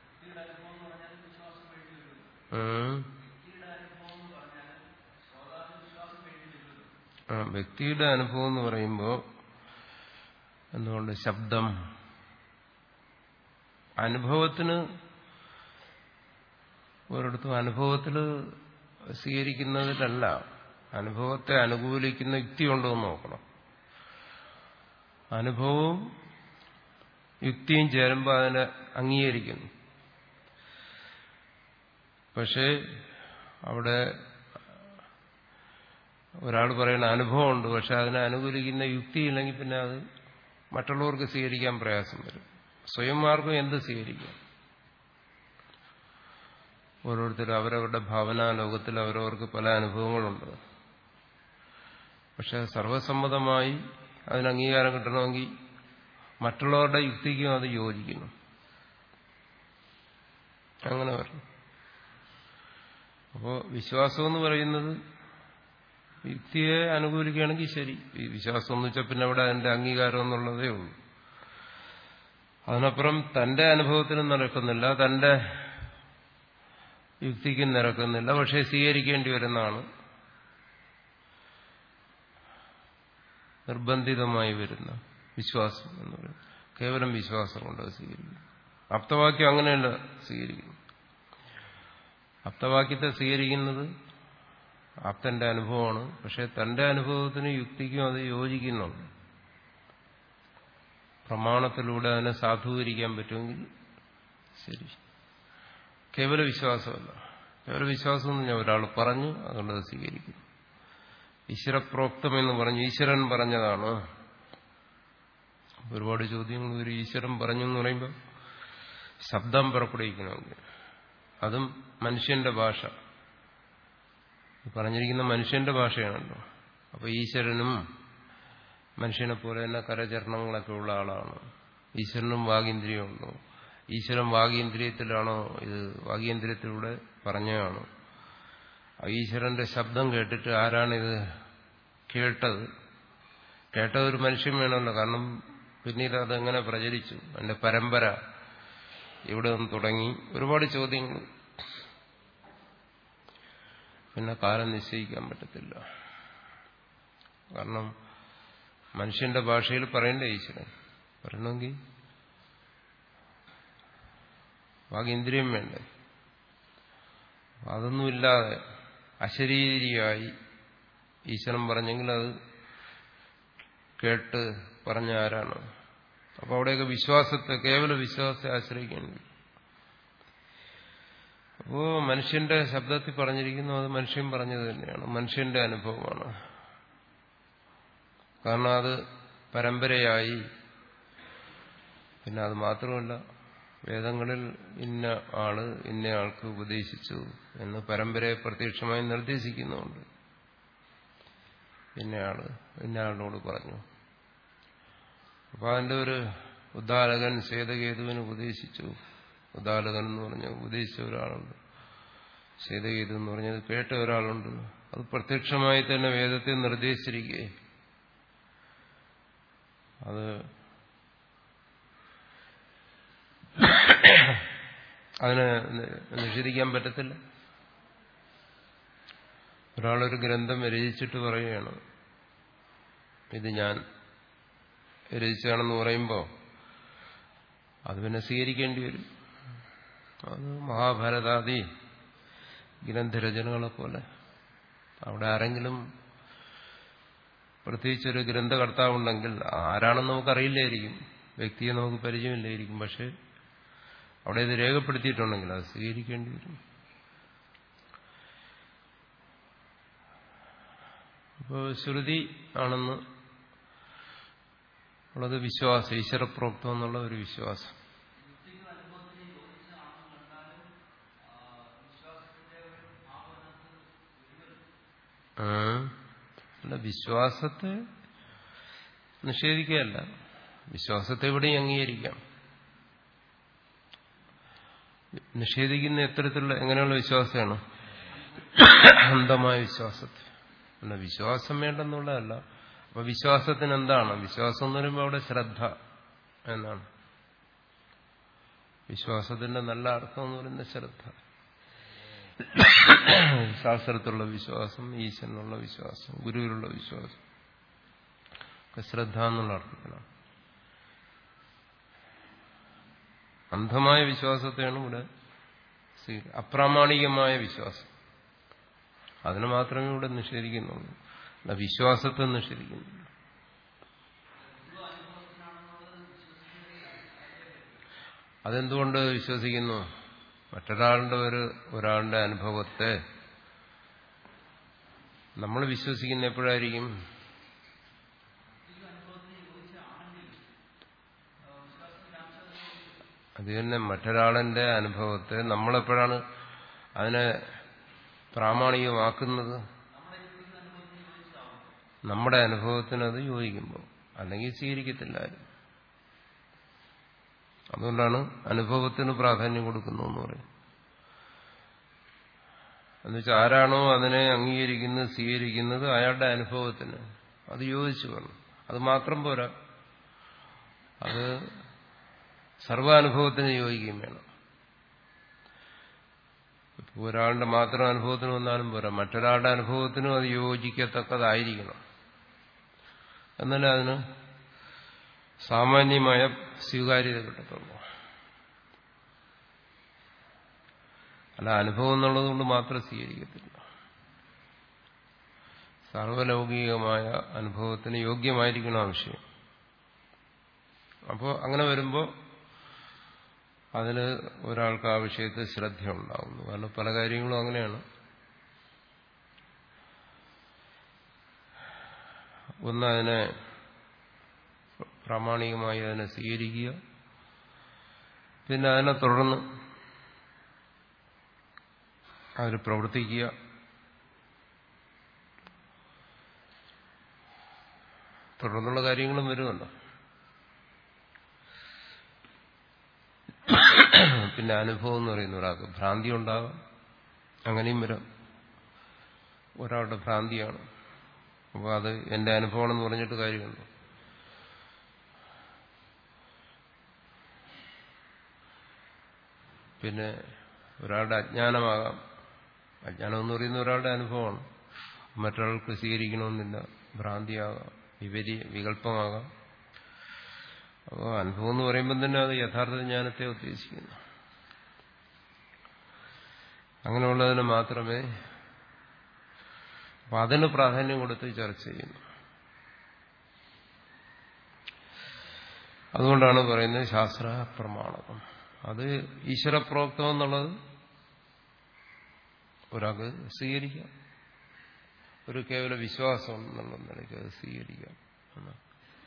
ആ വ്യക്തിയുടെ അനുഭവം എന്ന് പറയുമ്പോൾ എന്തുകൊണ്ട് ശബ്ദം അനുഭവത്തിന് ഒരിടത്തും അനുഭവത്തിൽ സ്വീകരിക്കുന്നതിലല്ല, അനുഭവത്തെ അനുകൂലിക്കുന്ന യുക്തി ഉണ്ടോ എന്ന് നോക്കണം. അനുഭവവും യുക്തിയും ചേരുമ്പോൾ അതിനെ അംഗീകരിക്കുന്നു. പക്ഷേ അവിടെ ഒരാൾ പറയുന്ന അനുഭവമുണ്ട്, പക്ഷെ അതിനെ അനുകൂലിക്കുന്ന യുക്തി ഇല്ലെങ്കിൽ പിന്നെ അത് മറ്റുള്ളവർക്ക് സ്വീകരിക്കാൻ പ്രയാസം വരും. സ്വയം ആർക്കും എന്ത് സ്വീകരിക്കാം? ഓരോരുത്തരും അവരവരുടെ ഭാവനാ ലോകത്തിൽ അവരവർക്ക് പല അനുഭവങ്ങളുണ്ട്. പക്ഷെ സർവസമ്മതമായി അതിന് അംഗീകാരം കിട്ടണമെങ്കിൽ മറ്റുള്ളവരുടെ യുക്തിക്കും അത് യോജിക്കണം. അങ്ങനെ പറഞ്ഞു. അപ്പോൾ വിശ്വാസം എന്ന് പറയുന്നത് യുക്തിയെ അനുകൂലിക്കുകയാണെങ്കിൽ ശരി. ഈ വിശ്വാസം എന്ന് വെച്ചാൽ പിന്നെ അവിടെ അതിന്റെ അംഗീകാരം എന്നുള്ളതേ ഉള്ളൂ. അതിനപ്പുറം തന്റെ അനുഭവത്തിനും നടക്കുന്നില്ല, തന്റെ യുക്തിക്കും നിരക്കുന്നില്ല, പക്ഷെ സ്വീകരിക്കേണ്ടി വരുന്നതാണ്, നിർബന്ധിതമായി വരുന്ന വിശ്വാസം എന്ന് പറയുന്നത്. കേവലം വിശ്വാസം കൊണ്ട് സ്വീകരിക്കും. ആപ്തവാക്യം അങ്ങനെയല്ല സ്വീകരിക്കുന്നു. ആപ്തവാക്യത്തെ സ്വീകരിക്കുന്നത് ആപ്തന്റെ അനുഭവമാണ്, പക്ഷെ തന്റെ അനുഭവത്തിനും യുക്തിക്കും അത് യോജിക്കുന്നുണ്ട്. പ്രമാണത്തിലൂടെ അതിനെ സാധൂകരിക്കാൻ പറ്റുമെങ്കിൽ ശരി. കേവല വിശ്വാസമല്ല. കേവല വിശ്വാസം എന്ന് ഞാൻ ഒരാൾ പറഞ്ഞു അതുകൊണ്ട് അത് സ്വീകരിക്കുന്നു. ഈശ്വരപ്രോക്തം എന്ന് പറഞ്ഞു, ഈശ്വരൻ പറഞ്ഞതാണ്. ഒരുപാട് ചോദ്യങ്ങൾ ഒരു ഈശ്വരൻ പറഞ്ഞു എന്ന് പറയുമ്പോൾ ശബ്ദം പുറപ്പെടുവിക്കണമെങ്കിൽ അതും മനുഷ്യന്റെ ഭാഷ, പറഞ്ഞിരിക്കുന്ന മനുഷ്യന്റെ ഭാഷയാണല്ലോ. അപ്പൊ ഈശ്വരനും മനുഷ്യനെ പോലെ തന്നെ കരചരണങ്ങളൊക്കെ ഉള്ള ആളാണ്. ഈശ്വരനും വാഗീന്ദ്രിയമുണ്ടോ? ഈശ്വരൻ വാഗീന്ദ്രിയത്തിലാണോ? ഇത് വാഗീന്ദ്രിയത്തിലൂടെ പറഞ്ഞതാണ്. ഈശ്വരന്റെ ശബ്ദം കേട്ടിട്ട് ആരാണിത് കേട്ടത്? കേട്ടത് ഒരു മനുഷ്യൻ വേണമല്ലോ. കാരണം പിന്നീട് അതെങ്ങനെ പ്രചരിച്ചു, അതിന്റെ പരമ്പര ഇവിടെ നിന്ന് തുടങ്ങി ഒരുപാട് ചോദ്യങ്ങൾ. പിന്നെ കാലം നിശ്ചയിക്കാൻ പറ്റത്തില്ല. കാരണം മനുഷ്യന്റെ ഭാഷയിൽ പറയണ്ടേ ഈശ്വരൻ? പറയണമെങ്കിൽ വാഗീന്ദ്രിയം വേണ്ടേ? അതൊന്നുമില്ലാതെ അശരീരിയായി ഈശ്വരൻ പറഞ്ഞെങ്കിൽ അത് കേട്ട് പറഞ്ഞ ആരാണ്? അപ്പൊ അവിടെയൊക്കെ വിശ്വാസത്തെ, കേവല വിശ്വാസത്തെ ആശ്രയിക്കേണ്ടി. അപ്പോ മനുഷ്യന്റെ ശബ്ദത്തിൽ പറഞ്ഞിരിക്കുന്നു, അത് മനുഷ്യൻ പറഞ്ഞത് തന്നെയാണ്, മനുഷ്യന്റെ അനുഭവമാണ്. കാരണം അത് പരമ്പരയായി. പിന്നെ അത് മാത്രമല്ല, വേദങ്ങളിൽ ഇന്ന ആള് ഇന്ന ആൾക്ക് ഉപദേശിച്ചു എന്ന് പരമ്പരയെ പ്രത്യക്ഷമായി നിർദ്ദേശിക്കുന്നുണ്ട്. ഇന്നയാള് ഇന്നയാളിനോട് പറഞ്ഞു. അപ്പൊ അതിന്റെ ഒരു ഉദ്ദാലകൻ ശ്വേതകേതുവിന് ഉപദേശിച്ചു. ഉദ്ദാലകൻ എന്ന് പറഞ്ഞ ഉപദേശിച്ച ഒരാളുണ്ട്, ശ്വേതകേതു എന്ന് പറഞ്ഞത് കേട്ട ഒരാളുണ്ട്. അത് പ്രത്യക്ഷമായി തന്നെ വേദത്തെ നിർദ്ദേശിച്ചിരിക്കേ അത് അതിനെ നിഷേധിക്കാൻ പറ്റത്തില്ല. ഒരാളൊരു ഗ്രന്ഥം രചിച്ചിട്ട് പറയുകയാണ് ഇത് ഞാൻ രചിച്ചാണെന്ന് പറയുമ്പോൾ അത് പിന്നെ സ്വീകരിക്കേണ്ടി വരും. അത് മഹാഭാരതാദി ഗ്രന്ഥരചനകളെ പോലെ അവിടെ ആരെങ്കിലും പ്രത്യേകിച്ചൊരു ഗ്രന്ഥകർത്താവുണ്ടെങ്കിൽ ആരാണെന്ന് നമുക്കറിയില്ലായിരിക്കും, വ്യക്തിയെ നമുക്ക് പരിചയമില്ലായിരിക്കും, പക്ഷെ അവിടെ ഇത് രേഖപ്പെടുത്തിയിട്ടുണ്ടെങ്കിൽ അത് സ്വീകരിക്കേണ്ടി വരും. അപ്പോൾ ശ്രുതി ആണെന്ന് ഉള്ളത് വിശ്വാസം, ഈശ്വരപ്രോക്തം എന്നുള്ള ഒരു വിശ്വാസം. അല്ല, വിശ്വാസത്തെ നിഷേധിക്കുകയല്ല, വിശ്വാസത്തെ എവിടെയും അംഗീകരിക്കാം. നിഷേധിക്കുന്ന എത്തരത്തിലുള്ള എങ്ങനെയുള്ള വിശ്വാസമാണ്? അന്ധമായ വിശ്വാസത്തെ. അല്ല, വിശ്വാസം വേണ്ടെന്നുള്ളതല്ല. അപ്പൊ വിശ്വാസത്തിന് എന്താണ്? വിശ്വാസം എന്ന് പറയുമ്പോൾ അവിടെ ശ്രദ്ധ എന്നാണ്. വിശ്വാസത്തിന്റെ നല്ല അർത്ഥം എന്ന് പറയുന്നത് ശ്രദ്ധ. ശാസ്ത്രത്തിലുള്ള വിശ്വാസം, ഈശ്വരനുള്ള വിശ്വാസം, ഗുരുവിലുള്ള വിശ്വാസം, ശ്രദ്ധ എന്നുള്ള അർത്ഥത്തിലാണ്. അന്ധമായ വിശ്വാസത്തെയാണ് ഇവിടെ അപ്രാമാണികമായ വിശ്വാസം, അതിന് മാത്രമേ ഇവിടെ നിഷേധിക്കുന്നുള്ളൂ. അല്ല, വിശ്വാസത്തെ നിഷേധിക്കുന്നില്ല. അതെന്തുകൊണ്ട് വിശ്വസിക്കുന്നു? മറ്റൊരാളുടെ ഒരു ഒരാളുടെ അനുഭവത്തെ നമ്മൾ വിശ്വസിക്കുന്ന എപ്പോഴായിരിക്കും? അത് തന്നെ, മറ്റൊരാളിന്റെ അനുഭവത്തെ നമ്മളെപ്പോഴാണ് അതിനെ പ്രാമാണികമാക്കുന്നത്? നമ്മുടെ അനുഭവത്തിനത് യോജിക്കുമ്പോൾ, അല്ലെങ്കിൽ സ്വീകരിക്കത്തില്ല. അതുകൊണ്ടാണ് അനുഭവത്തിന് പ്രാധാന്യം കൊടുക്കുന്നു എന്ന് പറയും. എന്നുവെച്ചാൽ ആരാണോ അതിനെ അംഗീകരിക്കുന്നത് സ്വീകരിക്കുന്നത് അയാളുടെ അനുഭവത്തിന് അത് യോജിച്ചു വേണം. അത് മാത്രം പോരാ, അത് സർവാനുഭവത്തിന് യോജിക്കുകയും വേണം. ഇപ്പോൾ ഒരാളുടെ മാത്രം അനുഭവത്തിന് വന്നാലും പോരാ, മറ്റൊരാളുടെ അനുഭവത്തിനും അത് യോജിക്കത്തക്കതായിരിക്കണം. എന്നാലേ അതിന് സാമാന്യമായ സ്വീകാര്യത കിട്ടത്തുള്ളൂ. അല്ല, അനുഭവം എന്നുള്ളത് കൊണ്ട് മാത്രം സ്വീകരിക്കത്തില്ല. സർവലൗകികമായ അനുഭവത്തിന് യോഗ്യമായിരിക്കണം ആ വിഷയം. അപ്പോൾ അങ്ങനെ വരുമ്പോൾ അതിന് ഒരാൾക്ക് ആ വിഷയത്തിൽ ശ്രദ്ധ ഉണ്ടാകുന്നു. കാരണം പല കാര്യങ്ങളും അങ്ങനെയാണ്. ഒന്ന്, അതിനെ പ്രാമാണികമായി അതിനെ സ്വീകരിക്കുക, പിന്നെ അതിനെ തുടർന്ന് അതിൽ പ്രവർത്തിക്കുക. തുടർന്നുള്ള കാര്യങ്ങളും വരുമല്ലോ. പിന്നെ അനുഭവം എന്ന് പറയുന്ന ഒരാൾക്ക് ഭ്രാന്തി ഉണ്ടാകാം, അങ്ങനെയും വരാം. ഒരാളുടെ ഭ്രാന്തിയാണ്, അപ്പോൾ അത് എന്റെ അനുഭവമാണെന്ന് പറഞ്ഞിട്ട് കാര്യമുണ്ടോ? പിന്നെ ഒരാളുടെ അജ്ഞാനമാകാം. അജ്ഞാനം എന്ന് പറയുന്ന ഒരാളുടെ അനുഭവമാണ്, മറ്റൊരാൾക്ക് സ്വീകരിക്കണമെന്നില്ല. ഭ്രാന്തിയാകാം, വിപരീ വികല്പമാകാം. അപ്പോൾ അനുഭവം എന്ന് പറയുമ്പോൾ തന്നെ അത് യഥാർത്ഥ ജ്ഞാനത്തെ ഉദ്ദേശിക്കുന്നു. അങ്ങനെയുള്ളതിന് മാത്രമേ, അപ്പം അതിന് പ്രാധാന്യം കൊടുത്ത് ചർച്ച ചെയ്യുന്നു. അതുകൊണ്ടാണ് പറയുന്നത് ശാസ്ത്ര പ്രമാണകം. അത് ഈശ്വരപ്രോക്തം എന്നുള്ളത് ഒരാൾക്ക് സ്വീകരിക്കാം, ഒരു കേവല വിശ്വാസം എന്നുള്ള നിലയ്ക്ക് അത് സ്വീകരിക്കാം എന്നാണ്.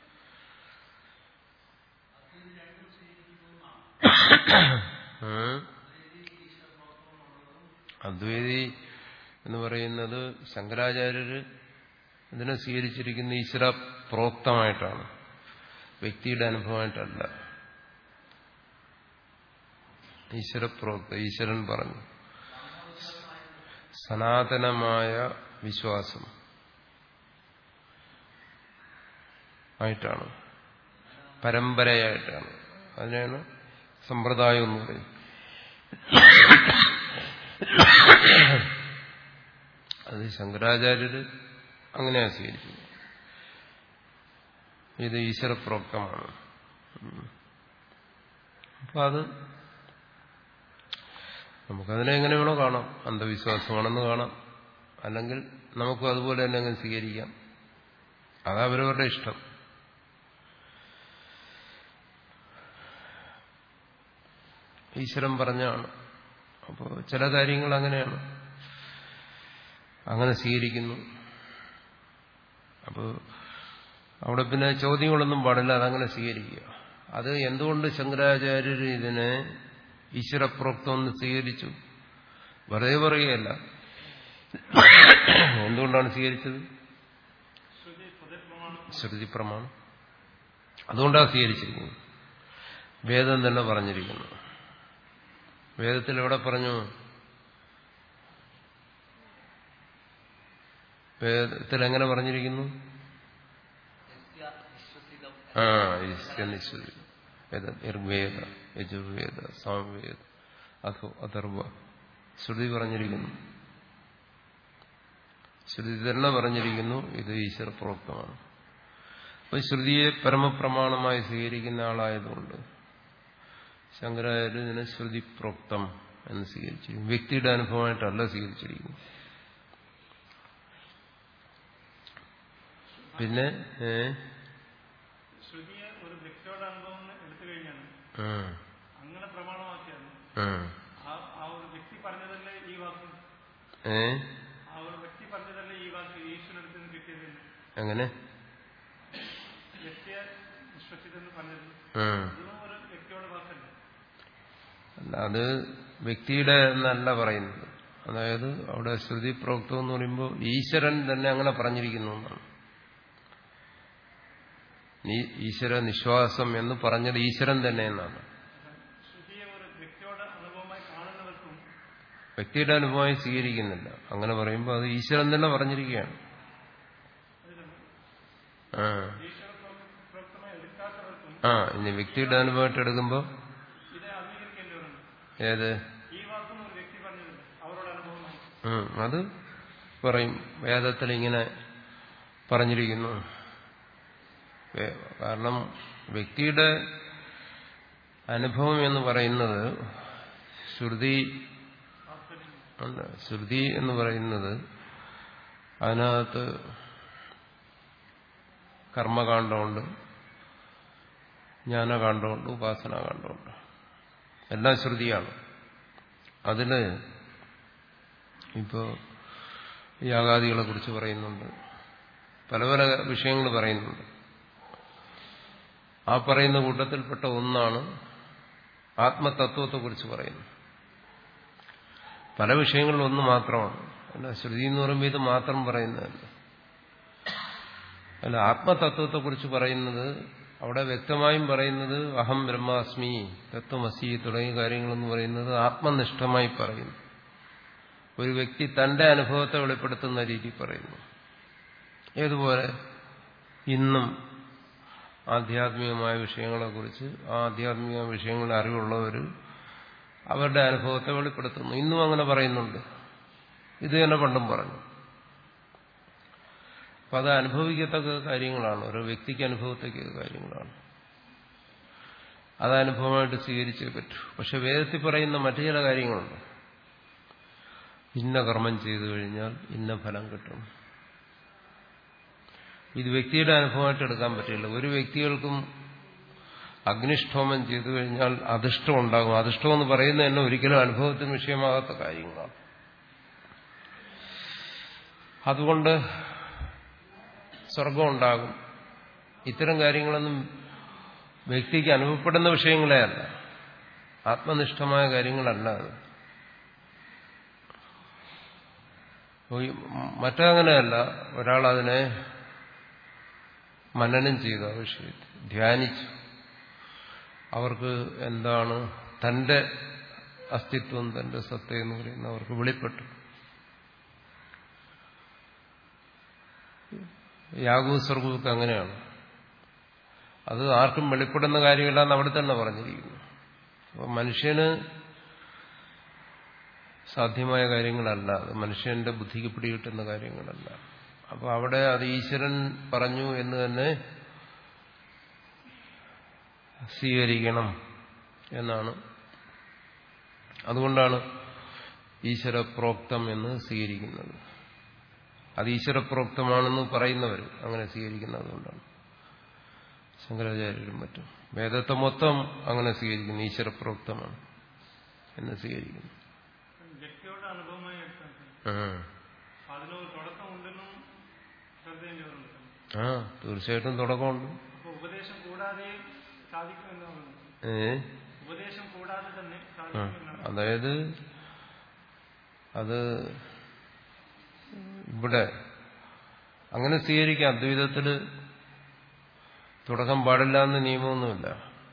അദ്വൈതി എന്ന് പറയുന്നത് ശങ്കരാചാര്യര് ഇതിനെ സ്വീകരിച്ചിരിക്കുന്ന ഈശ്വര പ്രോക്തമായിട്ടാണ്, വ്യക്തിയുടെ അനുഭവമായിട്ടല്ല. ഈശ്വരപ്രോക്ത, ഈശ്വരൻ പറഞ്ഞു, സനാതനമായ വിശ്വാസം ആയിട്ടാണ്, പരമ്പരയായിട്ടാണ്. അതിനാണ് സമ്പ്രദായം എന്ന് പറയുന്നത്. അത് ശങ്കരാചാര്യര് അങ്ങനെയാണ് സ്വീകരിച്ചത്. ഇത് ഈശ്വരപ്രോക്തമാണ്. അപ്പൊ അത് നമുക്കതിനെ എങ്ങനെ വേണോ കാണാം, അന്ധവിശ്വാസമാണെന്ന് കാണാം, അല്ലെങ്കിൽ നമുക്കും അതുപോലെ തന്നെ അങ്ങ് സ്വീകരിക്കാം. അതവരവരുടെ ഇഷ്ടം. ഈശ്വരൻ പറഞ്ഞാണ്. അപ്പോൾ ചില കാര്യങ്ങൾ അങ്ങനെയാണ്, അങ്ങനെ സ്വീകരിക്കുന്നു. അപ്പോൾ അവിടെ പിന്നെ ചോദ്യങ്ങളൊന്നും പാടില്ല, അതങ്ങനെ സ്വീകരിക്കുക. അത് എന്തുകൊണ്ട് ശങ്കരാചാര്യർ ഇതിനെ ഈശ്വരപ്രോക്തം എന്ന് സ്വീകരിച്ചു? വെറുതെ പറയുകയല്ല. എന്തുകൊണ്ടാണ് സ്വീകരിച്ചത്? ശ്രുതി പ്രമാണം. അതുകൊണ്ടാണ് സ്വീകരിച്ചിരിക്കുന്നത്. വേദം തന്നെ പറഞ്ഞിരിക്കുന്നു. വേദത്തിൽ എവിടെ പറഞ്ഞു? വേദത്തിൽ എങ്ങനെ പറഞ്ഞിരിക്കുന്നു? ആ ഈശ്വരനിശ്വരി ഋഗ്വേദ, യജുർവേദ, സാമവേദ, അഥോ അഥർവ. ശ്രുതി പറഞ്ഞിരിക്കുന്നു. ശ്രുതി തന്നെ പറഞ്ഞിരിക്കുന്നു ഇത് ഈശ്വരപ്രോക്തമാണ്. അപ്പൊ ശ്രുതിയെ പരമപ്രമാണമായി സ്വീകരിക്കുന്ന ആളായതുകൊണ്ട് ശങ്കരാചാര്യർ ഇതിനെ ശ്രുതിപ്രോക്തം എന്ന് സ്വീകരിച്ചിരിക്കുന്നു. വ്യക്തിയുടെ അനുഭവമായിട്ടല്ല സ്വീകരിച്ചിരിക്കുന്നു. പിന്നെ ശ്രുതിയെ ഒരു വ്യക്തിയുടെ അനുഭവം എടുത്തു കഴിഞ്ഞാണ് അങ്ങനെ പ്രമാണമാക്കിയാണ്. ആ ഒരു വ്യക്തി പറഞ്ഞതല്ലേ ഈ വാക്ക്? ആ ഒരു വ്യക്തി പറഞ്ഞതല്ലേ ഈ വാക്ക് ഈശ്വരത്തിൽ നിന്ന് കിട്ടിയത്? അങ്ങനെ വ്യക്തിയെ വിശ്വസിച്ചെന്ന് പറഞ്ഞത് അതും ഒരു വ്യക്തിയുടെ വാക്കല്ലേ? അല്ല, അത് വ്യക്തിയുടെ എന്നല്ല പറയുന്നത്. അതായത് അവിടെ ശ്രുതി പ്രോക്തം എന്ന് പറയുമ്പോൾ ഈശ്വരൻ തന്നെ അങ്ങനെ പറഞ്ഞിരിക്കുന്നു എന്നാണ്. ഈശ്വര നിശ്വാസം എന്ന് പറഞ്ഞത് ഈശ്വരൻ തന്നെ എന്നാണ്. വ്യക്തിയുടെ അനുഭവമായി സ്വീകരിക്കുന്നില്ല. അങ്ങനെ പറയുമ്പോൾ അത് ഈശ്വരൻ തന്നെ പറഞ്ഞിരിക്കുകയാണ്. ആ ആ ഇനി വ്യക്തിയുടെ അനുഭവമായിട്ട് എടുക്കുമ്പോൾ ഏത് അത് പറയും. വേദത്തിൽ ഇങ്ങനെ പറഞ്ഞിരിക്കുന്നു. കാരണം വ്യക്തിയുടെ അനുഭവം എന്ന് പറയുന്നത് ശ്രുതി ശ്രുതി എന്ന് പറയുന്നത് അതിനകത്ത് കർമ്മകാണ്ഡമുണ്ട്, ജ്ഞാനകാണ്ഡമുണ്ട്, ഉപാസനാകാണ്ഡമുണ്ട്. എല്ലാം ശ്രുതിയാണ്. അതില് ഇപ്പോ യാഗാദികളെ കുറിച്ച് പറയുന്നുണ്ട്, പല പല വിഷയങ്ങൾ പറയുന്നുണ്ട്. ആ പറയുന്ന കൂട്ടത്തിൽപ്പെട്ട ഒന്നാണ് ആത്മതത്വത്തെക്കുറിച്ച് പറയുന്നത്. പല വിഷയങ്ങളിൽ ഒന്ന് മാത്രമാണ്. അല്ല, ശ്രുതി എന്ന് പറയുമ്പോൾ ഇത് മാത്രം പറയുന്നതല്ല. അല്ല, ആത്മതത്വത്തെക്കുറിച്ച് പറയുന്നത് അവിടെ വ്യക്തമായും പറയുന്നത് അഹം ബ്രഹ്മാസ്മി, തത്വമസി തുടങ്ങിയ കാര്യങ്ങളെന്ന് പറയുന്നത് ആത്മനിഷ്ഠമായി പറയുന്നു. ഒരു വ്യക്തി തന്റെ അനുഭവത്തെ വെളിപ്പെടുത്തുന്ന രീതി പറയുന്നു. ഏതുപോലെ ഇന്നും ആധ്യാത്മികമായ വിഷയങ്ങളെക്കുറിച്ച് ആ ആധ്യാത്മിക വിഷയങ്ങളുടെ അറിവുള്ളവർ അവരുടെ അനുഭവത്തെ വെളിപ്പെടുത്തുന്നു. ഇന്നും അങ്ങനെ പറയുന്നുണ്ട്. ഇത് തന്നെ പണ്ടും പറഞ്ഞു. അപ്പം അത് അനുഭവിക്കത്തക്ക കാര്യങ്ങളാണ്, ഓരോ വ്യക്തിക്ക് അനുഭവത്തക്ക കാര്യങ്ങളാണ്. അത് അനുഭവമായിട്ട് സ്വീകരിച്ചേ പറ്റൂ. പക്ഷെ വേദത്തിൽ പറയുന്ന മറ്റു ചില കാര്യങ്ങളുണ്ട്. ഇന്ന കർമ്മം ചെയ്തു കഴിഞ്ഞാൽ ഇന്ന ഫലം കിട്ടും. ഇത് വ്യക്തിയുടെ അനുഭവമായിട്ട് എടുക്കാൻ പറ്റില്ല. ഒരു വ്യക്തികൾക്കും അഗ്നിഷ്ഠോമം ചെയ്തു കഴിഞ്ഞാൽ അധിഷ്ഠം ഉണ്ടാകും. അധിഷ്ഠം എന്ന് പറയുന്നത് തന്നെ ഒരിക്കലും അനുഭവത്തിന് വിഷയമാകാത്ത കാര്യങ്ങളാണ്. അതുകൊണ്ട് സ്വർഗം ഉണ്ടാകും. ഇത്തരം കാര്യങ്ങളൊന്നും വ്യക്തിക്ക് അനുഭവപ്പെടുന്ന വിഷയങ്ങളെ അല്ല, ആത്മനിഷ്ഠമായ കാര്യങ്ങളല്ല അത്. മറ്റങ്ങനെയല്ല, ഒരാൾ അതിനെ മനനം ചെയ്തു, ആ വിഷയത്തെ ധ്യാനിച്ചു. അവർക്ക് എന്താണ് തന്റെ അസ്തിത്വം, തന്റെ സത്ത എന്ന് പറയുന്ന അവർക്ക് വെളിപ്പെട്ടു. യാഗവും സ്വർഗവും അങ്ങനെയാണ്. അത് ആർക്കും വെളിപ്പെടുന്ന കാര്യമില്ലാന്ന് അവിടെ തന്നെ പറഞ്ഞിരിക്കുന്നു. അപ്പൊ മനുഷ്യന് സാധ്യമായ കാര്യങ്ങളല്ല, അത് മനുഷ്യന്റെ ബുദ്ധിക്ക് പിടികിട്ടുന്ന കാര്യങ്ങളല്ല. അപ്പൊ അവിടെ അത് ഈശ്വരൻ പറഞ്ഞു എന്ന് തന്നെ സ്വീകരിക്കണം എന്നാണ്. അതുകൊണ്ടാണ് ഈശ്വരപ്രോക്തം എന്ന് സ്വീകരിക്കുന്നത്. അത് ഈശ്വരപ്രോക്തമാണെന്ന് പറയുന്നവർ അങ്ങനെ സ്വീകരിക്കുന്നത് അതുകൊണ്ടാണ്. ശങ്കരാചാര്യരും മറ്റും വേദത്തെ മൊത്തം അങ്ങനെ സ്വീകരിക്കുന്നു, ഈശ്വരപ്രോക്തമാണ് എന്ന് സ്വീകരിക്കുന്നു. ആ തീർച്ചയായിട്ടും തുടക്കമുണ്ട്. ഏ അതായത് അത് ഇവിടെ അങ്ങനെ സ്വീകരിക്കാം. അദ്വൈതത്തില് തുടക്കം പാടില്ല എന്ന് നിയമമൊന്നുമില്ല.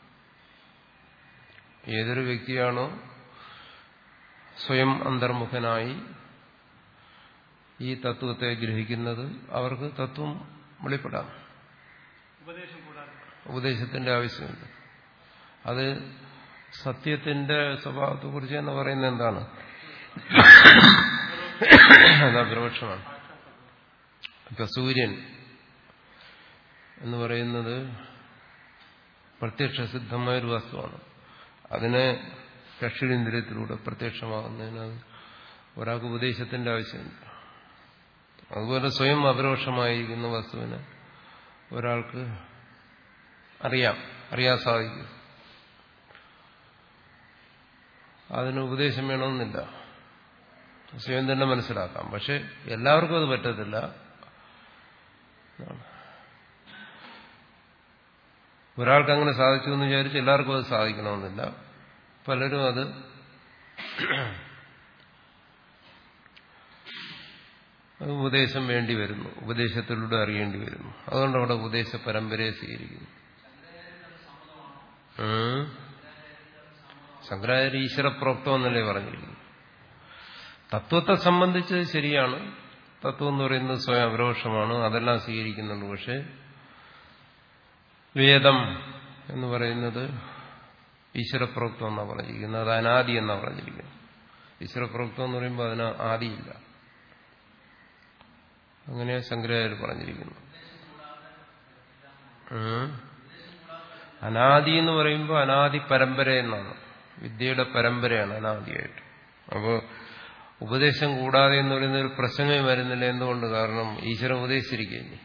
ഏതൊരു വ്യക്തിയാണോ സ്വയം അന്തർമുഖനായി ഈ തത്വത്തെ ഗ്രഹിക്കുന്നത് അവർക്ക് തത്വം വെളിപ്പെടാം. ഉപദേശത്തിന്റെ ആവശ്യമില്ല. അത് സത്യത്തിന്റെ സ്വഭാവത്തെക്കുറിച്ച് എന്ന് പറയുന്നത് എന്താണ്? അത് അപരോക്ഷമാണ്. ഇപ്പൊ സൂര്യൻ എന്ന് പറയുന്നത് പ്രത്യക്ഷസിദ്ധമായൊരു വസ്തുവാണ്. അതിനെ ചക്ഷുരേന്ദ്രിയത്തിലൂടെ പ്രത്യക്ഷമാകുന്നതിന് അത് ഒരാൾക്ക് ഉപദേശത്തിന്റെ ആവശ്യമില്ല. അതുപോലെ സ്വയം അപരോക്ഷമായിരിക്കുന്ന വസ്തുവിനെ ഒരാൾക്ക് അറിയാം, അറിയാൻ സാധിക്കും. അതിന് ഉപദേശം വേണമെന്നില്ല, സ്വയം തന്നെ മനസ്സിലാക്കാം. പക്ഷെ എല്ലാവർക്കും അത് പറ്റത്തില്ല. ഒരാൾക്ക് അങ്ങനെ സാധിച്ചു എന്ന് വിചാരിച്ച് എല്ലാവർക്കും അത് സാധിക്കണമെന്നില്ല. പലരും അത് ഉപദേശം വേണ്ടി വരുന്നു, ഉപദേശത്തിലൂടെ അറിയേണ്ടി വരുന്നു. അതുകൊണ്ട് അവിടെ ഉപദേശ പരമ്പരയെ സ്വീകരിക്കുന്നു. ശങ്കരാചാര്യ ഈശ്വരപ്രോക്തം എന്നല്ലേ പറഞ്ഞിരിക്കുന്നു. തത്വത്തെ സംബന്ധിച്ച് ശരിയാണ്. തത്വം എന്ന് പറയുന്നത് സ്വയം അപരോക്ഷമാണ്, അതെല്ലാം സ്വീകരിക്കുന്നുണ്ട്. പക്ഷെ വേദം എന്ന് പറയുന്നത് ഈശ്വരപ്രോക്തം എന്നാണ് പറഞ്ഞിരിക്കുന്നത്, അത് അനാദി എന്നാണ് പറഞ്ഞിരിക്കുന്നത്. ഈശ്വരപ്രോക്തം എന്ന് പറയുമ്പോൾ അതിന് ആദിയില്ല, അങ്ങനെയാ ശങ്കരാചാര്യർ പറഞ്ഞിരിക്കുന്നു. അനാദി എന്ന് പറയുമ്പോൾ അനാദി പരമ്പര എന്നാണ്, വിദ്യയുടെ പരമ്പരയാണ് അനാദിയായിട്ട്. അപ്പോൾ ഉപദേശം കൂടാതെ എന്ന് പറയുന്ന ഒരു പ്രശ്നമേ വരുന്നില്ല. എന്തുകൊണ്ട്? കാരണം ഈശ്വരൻ ഉപദേശിച്ചിരിക്കുകയില്ലേ.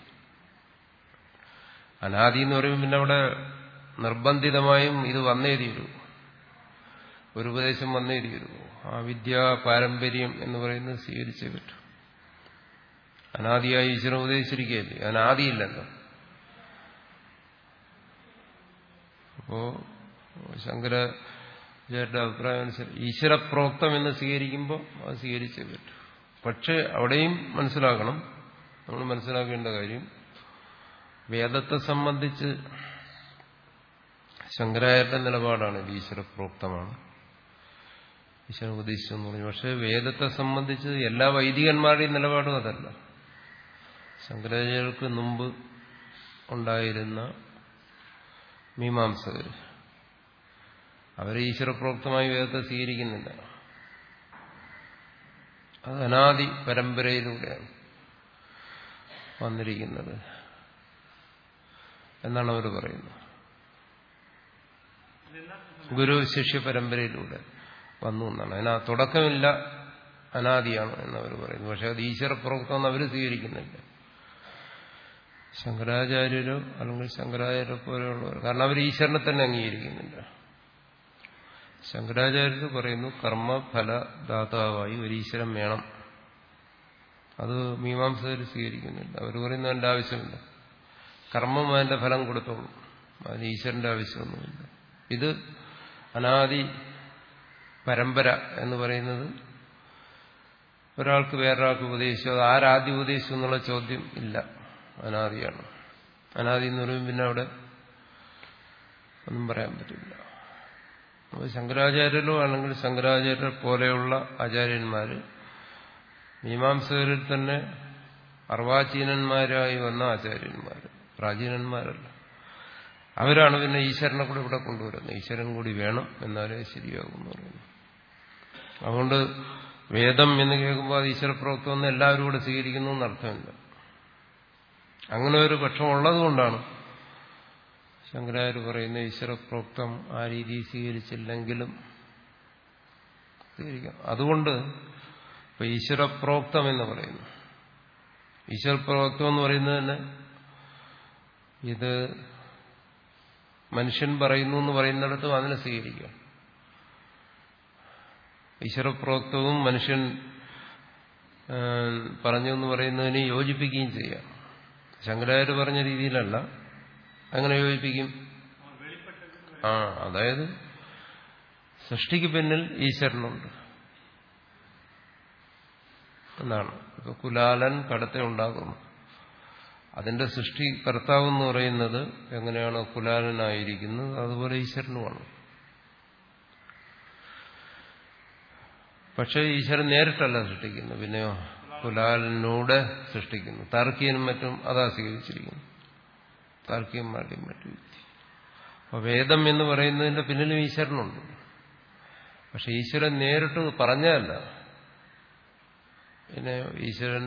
അനാദി എന്ന് പറയുമ്പോൾ പിന്നെ അവിടെ നിർബന്ധിതമായും ഇത് വന്നേ തീരൂ, ഒരു ഉപദേശം വന്നേ തീരൂ. ആ വിദ്യാ പാരമ്പര്യം എന്ന് പറയുന്നത് സ്വീകരിച്ചേ പറ്റൂ. അനാദിയായി ഈശ്വരൻ ഉപദേശിച്ചിരിക്കുകയല്ലേ, അനാദിയില്ലല്ലോ. അപ്പോ ശങ്കരാചാര്യരുടെ അഭിപ്രായം അനുസരിച്ച് ഈശ്വരപ്രോക്തം എന്ന് സ്വീകരിക്കുമ്പോൾ അത് സ്വീകരിച്ചേ പറ്റൂ. പക്ഷെ അവിടെയും മനസ്സിലാക്കണം, നമ്മൾ മനസ്സിലാക്കേണ്ട കാര്യം, വേദത്തെ സംബന്ധിച്ച് ശങ്കരാചാര്യരുടെ നിലപാടാണ് ഇത് ഈശ്വരപ്രോക്തമാണ്, ഈശ്വരൻ ഉപദേശിച്ചു എന്ന് പറഞ്ഞു. പക്ഷെ വേദത്തെ സംബന്ധിച്ച് എല്ലാ വൈദികന്മാരുടെയും നിലപാടും അതല്ല. ശങ്കരാചാര്യർക്ക് മുമ്പ് ഉണ്ടായിരുന്ന മീമാംസകർ അവർ ഈശ്വരപ്രോക്തമായി വേദത്തെ സ്വീകരിക്കുന്നില്ല, അത് അനാദി പരമ്പരയിലൂടെയാണ് വന്നിരിക്കുന്നത് എന്നാണ് അവർ പറയുന്നത്. ഗുരു ശിഷ്യ പരമ്പരയിലൂടെ വന്നു എന്നാണ്. അതിനാ തുടക്കമില്ല, അനാദിയാണ് എന്നവർ പറയുന്നു. പക്ഷെ അത് ഈശ്വരപ്രോക്തം എന്ന് അവർ സ്വീകരിക്കുന്നില്ല, ശങ്കരാചാര്യരോ അല്ലെങ്കിൽ ശങ്കരാചാര്യ പോലെയുള്ളവർ. കാരണം അവർ ഈശ്വരനെ തന്നെ അംഗീകരിക്കുന്നില്ല. ശങ്കരാചാര്യർ പറയുന്നു കർമ്മഫലദാതാവായി ഒരു ഈശ്വരൻ വേണം, അത് മീമാംസകർ സ്വീകരിക്കുന്നില്ല. അവർ പറയുന്നു അതിന്റെ ആവശ്യമില്ല, കർമ്മം അതിന്റെ ഫലം കൊടുത്തോളൂ, അതിന് ഈശ്വരന്റെ ആവശ്യമൊന്നുമില്ല. ഇത് അനാദി പരമ്പര എന്ന് പറയുന്നത് ഒരാൾക്ക് വേറൊരാൾക്ക് ഉപദേശിച്ചു, അത് ആരാദ്യം ഉപദേശിച്ചു എന്നുള്ള ചോദ്യം ഇല്ല, അനാദിയാണ്. അനാദി എന്ന് പറയുമ്പോൾ പിന്നെ അവിടെ ഒന്നും പറയാൻ പറ്റില്ല. അപ്പോൾ ശങ്കരാചാര്യരോ അല്ലെങ്കിൽ ശങ്കരാചാര്യരെ പോലെയുള്ള ആചാര്യന്മാര് മീമാംസകരിൽ തന്നെ അർവാചീനന്മാരായി വന്ന ആചാര്യന്മാർ, പ്രാചീനന്മാരല്ല. അവരാണ് പിന്നെ ഈശ്വരനെ കൂടെ ഇവിടെ കൊണ്ടുവരുന്നത്. ഈശ്വരൻ കൂടി വേണം എന്നാലേ ശരിയാകും എന്ന് പറയുന്നു. അതുകൊണ്ട് വേദം എന്ന് കേൾക്കുമ്പോൾ അത് ഈശ്വരപ്രോക്തം എന്ന് എല്ലാവരും കൂടെ സ്വീകരിക്കുന്നു എന്നർത്ഥമില്ല. അങ്ങനെ ഒരു പക്ഷം ഉള്ളതുകൊണ്ടാണ് ശങ്കരാചാര്യ പറയുന്ന ഈശ്വരപ്രോക്തം ആ രീതിയിൽ സ്വീകരിച്ചില്ലെങ്കിലും സ്വീകരിക്കാം. അതുകൊണ്ട് ഇപ്പൊ ഈശ്വരപ്രോക്തം എന്ന് പറയുന്നു, ഈശ്വരപ്രോക്തം എന്ന് പറയുന്നത് തന്നെ ഇത് മനുഷ്യൻ പറയുന്നു എന്ന് പറയുന്നിടത്തും അതിനെ സ്വീകരിക്കാം. ഈശ്വരപ്രോക്തവും മനുഷ്യൻ പറഞ്ഞു എന്ന് പറയുന്നതിനെ യോജിപ്പിക്കുകയും ചെയ്യാം. ശങ്കരാചാര്യ പറഞ്ഞ രീതിയിലല്ല. അങ്ങനെ യോജിപ്പിക്കും. ആ അതായത് സൃഷ്ടിക്ക് പിന്നിൽ ഈശ്വരനുണ്ട് എന്നാണ്. ഇപ്പൊ കുലാലൻ കടത്തെ ഉണ്ടാകുന്നു, അതിന്റെ സൃഷ്ടി കർത്താവ് എന്ന് പറയുന്നത് എങ്ങനെയാണ് കുലാലനായിരിക്കുന്നത് അതുപോലെ ഈശ്വരനുമാണ്. പക്ഷെ ഈശ്വരൻ നേരിട്ടല്ല സൃഷ്ടിക്കുന്നു, പിന്നെയോ കുലാലനൂടെ സൃഷ്ടിക്കുന്നു. താർക്കികനും മറ്റും അതാ സ്വീകരിച്ചിരിക്കുന്നു, താർക്കികന്മാരുടെയും മറ്റും. അപ്പൊ വേദം എന്ന് പറയുന്നതിന്റെ പിന്നിലും ഈശ്വരനുണ്ട്. പക്ഷെ ഈശ്വരൻ നേരിട്ട് പറഞ്ഞതല്ല. പിന്നെ ഈശ്വരൻ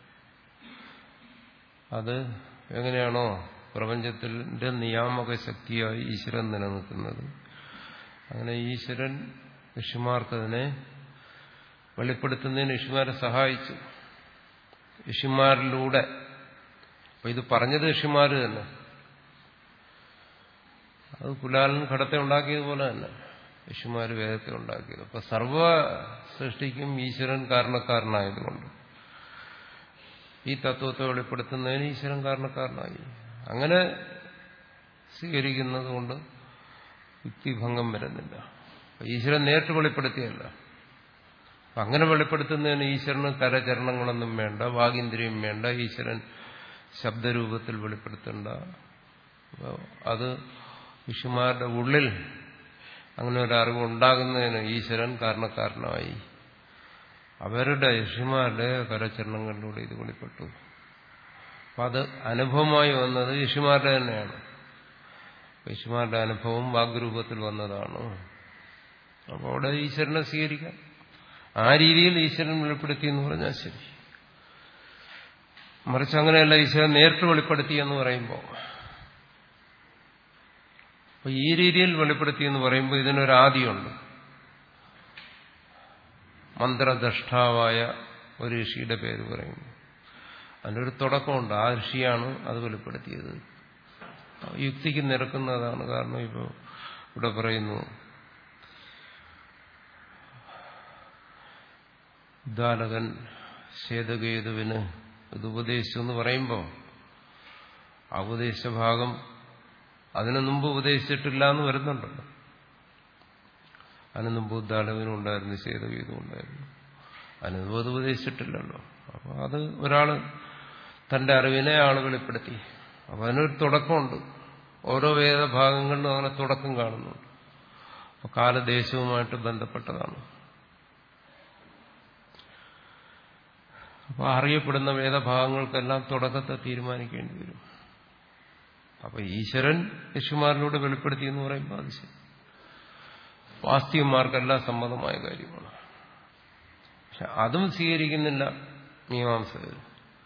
അത് എങ്ങനെയാണോ പ്രപഞ്ചത്തിന്റെ നിയാമക ശക്തിയായി ഈശ്വരൻ നിലനിൽക്കുന്നത്, അങ്ങനെ ഈശ്വരൻ ഋഷിമാർക്കതിനെ വെളിപ്പെടുത്തുന്നതിന് ഋഷിമാരെ സഹായിച്ചു. ഋഷിമാരിലൂടെ. അപ്പൊ ഇത് പറഞ്ഞത് ഋഷിമാര് തന്നെ, അത് കുലാലൻ ഘടത്തെ ഉണ്ടാക്കിയതുപോലെ തന്നെ ഋഷിമാര് വേദത്തെ ഉണ്ടാക്കിയത്. അപ്പൊ സർവ സൃഷ്ടിക്കും ഈശ്വരൻ കാരണക്കാരനായതുകൊണ്ട് ഈ തത്വത്തെ വെളിപ്പെടുത്തുന്നതിന് ഈശ്വരൻ കാരണക്കാരനായി. അങ്ങനെ സ്വീകരിക്കുന്നത് കൊണ്ട് യുക്തിഭംഗം വരുന്നില്ല. ഈശ്വരൻ നേരിട്ട് വെളിപ്പെടുത്തിയല്ല. അങ്ങനെ വെളിപ്പെടുത്തുന്നതിന് ഈശ്വരന് കരചരണങ്ങളൊന്നും വേണ്ട, വാഗീന്ദ്രിയം വേണ്ട, ഈശ്വരൻ ശബ്ദരൂപത്തിൽ വെളിപ്പെടുത്തേണ്ട. അത് ഋഷിമാരുടെ ഉള്ളിൽ അങ്ങനെ ഒരു അറിവ് ഉണ്ടാകുന്നതിന് ഈശ്വരൻ കാരണക്കാരനായി. അവരുടെ ഋഷിമാരുടെ കരചരണങ്ങളിലൂടെ ഇത് വെളിപ്പെട്ടു. അപ്പൊ അത് അനുഭവമായി വന്നത് ഋഷിമാരുടെ തന്നെയാണ്. ഋഷിമാരുടെ അനുഭവം വാഗ്രൂപത്തിൽ വന്നതാണ്. അപ്പോൾ അവിടെ ഈശ്വരനെ സ്വീകരിക്കാം. ആ രീതിയിൽ ഈശ്വരൻ വെളിപ്പെടുത്തി എന്ന് പറഞ്ഞാൽ ശരി. മറിച്ച് അങ്ങനെയല്ല, ഈശ്വരൻ നേരിട്ട് വെളിപ്പെടുത്തി എന്ന് പറയുമ്പോൾ, അപ്പൊ ഈ രീതിയിൽ വെളിപ്പെടുത്തി എന്ന് പറയുമ്പോൾ ഇതിനൊരാദിയുണ്ട്. മന്ത്രദ്രഷ്ടാവായ ഒരു ഋഷിയുടെ പേര് പറയുന്നു. അതിനൊരു തുടക്കമുണ്ട്. ആ ഋഷിയാണ് അത് വെളിപ്പെടുത്തിയത്. യുക്തിക്ക് നിരക്കുന്നതാണ്. കാരണം ഇപ്പോൾ ഇവിടെ പറയുന്നു ഉദ്ദാലകൻ ശ്വേതകേതുവിന് ഇത് ഉപദേശിച്ചു എന്ന് പറയുമ്പോൾ ആ ഉപദേശ ഭാഗം അതിനു മുമ്പ് ഉപദേശിച്ചിട്ടില്ല എന്ന് വരുന്നുണ്ടല്ലോ. അതിനു മുമ്പ് ഉദ്ദാലകനും ഉണ്ടായിരുന്നു, ശ്വേതകേതുവും ഉണ്ടായിരുന്നു. അതിനു മുമ്പ് അത് ഉപദേശിച്ചിട്ടില്ലല്ലോ. അപ്പോൾ അത് ഒരാള് തന്റെ അറിവിനെ ആള് വെളിപ്പെടുത്തി. അപ്പൊ അതിനൊരു തുടക്കമുണ്ട്. ഓരോ വേദഭാഗങ്ങളിലും അങ്ങനെ തുടക്കം കാണുന്നുണ്ട്. അപ്പൊ കാലദേശവുമായിട്ട് ബന്ധപ്പെട്ടതാണ്. അപ്പൊ അറിയപ്പെടുന്ന വേദഭാഗങ്ങൾക്കെല്ലാം തുടക്കത്തെ തീരുമാനിക്കേണ്ടി വരും. അപ്പൊ ഈശ്വരൻ ഋഷിമാരിലൂടെ വെളിപ്പെടുത്തി എന്ന് പറയുമ്പോൾ അത് ശരി, വാസ്തവന്മാർക്കെല്ലാം സമ്മതമായ കാര്യമാണ്. പക്ഷെ അതും സ്വീകരിക്കുന്നില്ല മീമാംസകർ.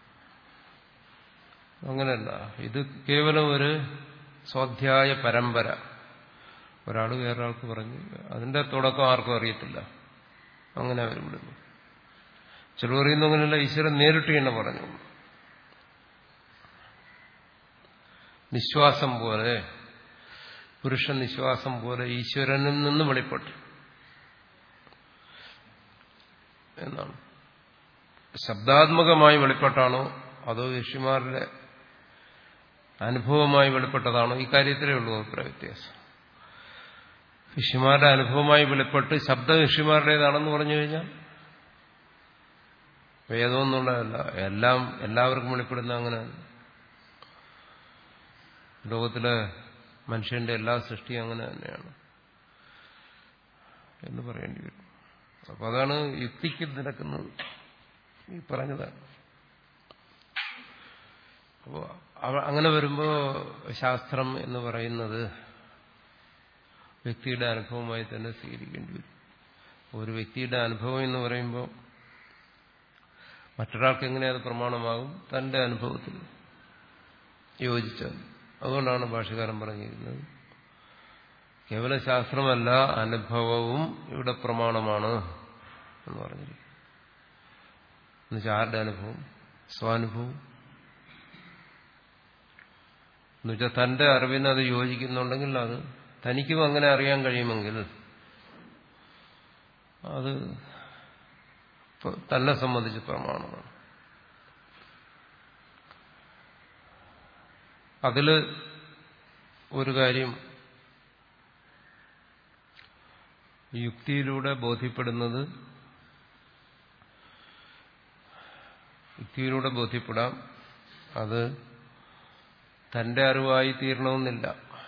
അങ്ങനെയല്ല, ഇത് കേവലം ഒരു സ്വാധ്യായ പരമ്പര. ഒരാൾ വേറൊരാൾക്ക് പറഞ്ഞു, അതിന്റെ തുടക്കം ആർക്കും അറിയത്തില്ല. അങ്ങനെ അവർ വിടുന്നു. ചില പറയുന്നു അങ്ങനെയല്ല, ഈശ്വരൻ നേരിട്ട് തന്നെ പറഞ്ഞു. നിശ്വാസം പോലെ, പുരുഷ നിശ്വാസം പോലെ ഈശ്വരനിൽ നിന്ന് വെളിപ്പെട്ടു എന്നാണ്. ശബ്ദാത്മകമായി വെളിപ്പെട്ടാണോ അതോ ഋഷിമാരുടെ അനുഭവമായി വെളിപ്പെട്ടതാണോ? ഈ കാര്യത്തിലേ ഉള്ളൂ അഭിപ്രായ വ്യത്യാസം. ഋഷിമാരുടെ അനുഭവമായി വെളിപ്പെട്ട് ശബ്ദം ഋഷിമാരുടേതാണെന്ന് പറഞ്ഞു കഴിഞ്ഞാൽ വേദമൊന്നുള്ളതല്ല, എല്ലാം എല്ലാവർക്കും വെളിപ്പെടുന്ന അങ്ങനെ ലോകത്തിലെ മനുഷ്യന്റെ എല്ലാ സൃഷ്ടിയും അങ്ങനെ തന്നെയാണ് എന്ന് പറയേണ്ടി വരും. അപ്പൊ അതാണ് യുക്തിക്ക് നിരക്കുന്നത് ഈ പറഞ്ഞതാണ്. അപ്പോൾ അങ്ങനെ വരുമ്പോൾ ശാസ്ത്രം എന്ന് പറയുന്നത് വ്യക്തിയുടെ അനുഭവമായി തന്നെ സ്വീകരിക്കേണ്ടി വരും. ഒരു വ്യക്തിയുടെ അനുഭവം എന്ന് പറയുമ്പോൾ മറ്റൊരാൾക്ക് എങ്ങനെ അത് പ്രമാണമാകും? തന്റെ അനുഭവത്തിൽ യോജിച്ചാൽ. അതുകൊണ്ടാണ് ഭാഷ്യകാരൻ പറഞ്ഞിരുന്നത് കേവല ശാസ്ത്രമല്ല, അനുഭവവും ഇവിടെ പ്രമാണമാണ് എന്ന് പറഞ്ഞിരിക്കുന്നു. എന്നുവെച്ചാൽ ആരുടെ അനുഭവം? സ്വാനുഭവം. എന്നുവെച്ചാൽ തന്റെ അറിവിന് അത് യോജിക്കുന്നുണ്ടെങ്കിൽ, അത് തനിക്കും അങ്ങനെ അറിയാൻ കഴിയുമെങ്കിൽ അത് തന്നെ സംബന്ധിച്ച് പ്രമാണമാണ്. അതില് ഒരു കാര്യം യുക്തിയിലൂടെ ബോധ്യപ്പെടുന്നത്, യുക്തിയിലൂടെ ബോധ്യപ്പെടാം, അത് തന്റെ അറിവായി തീരണമെന്നില്ല.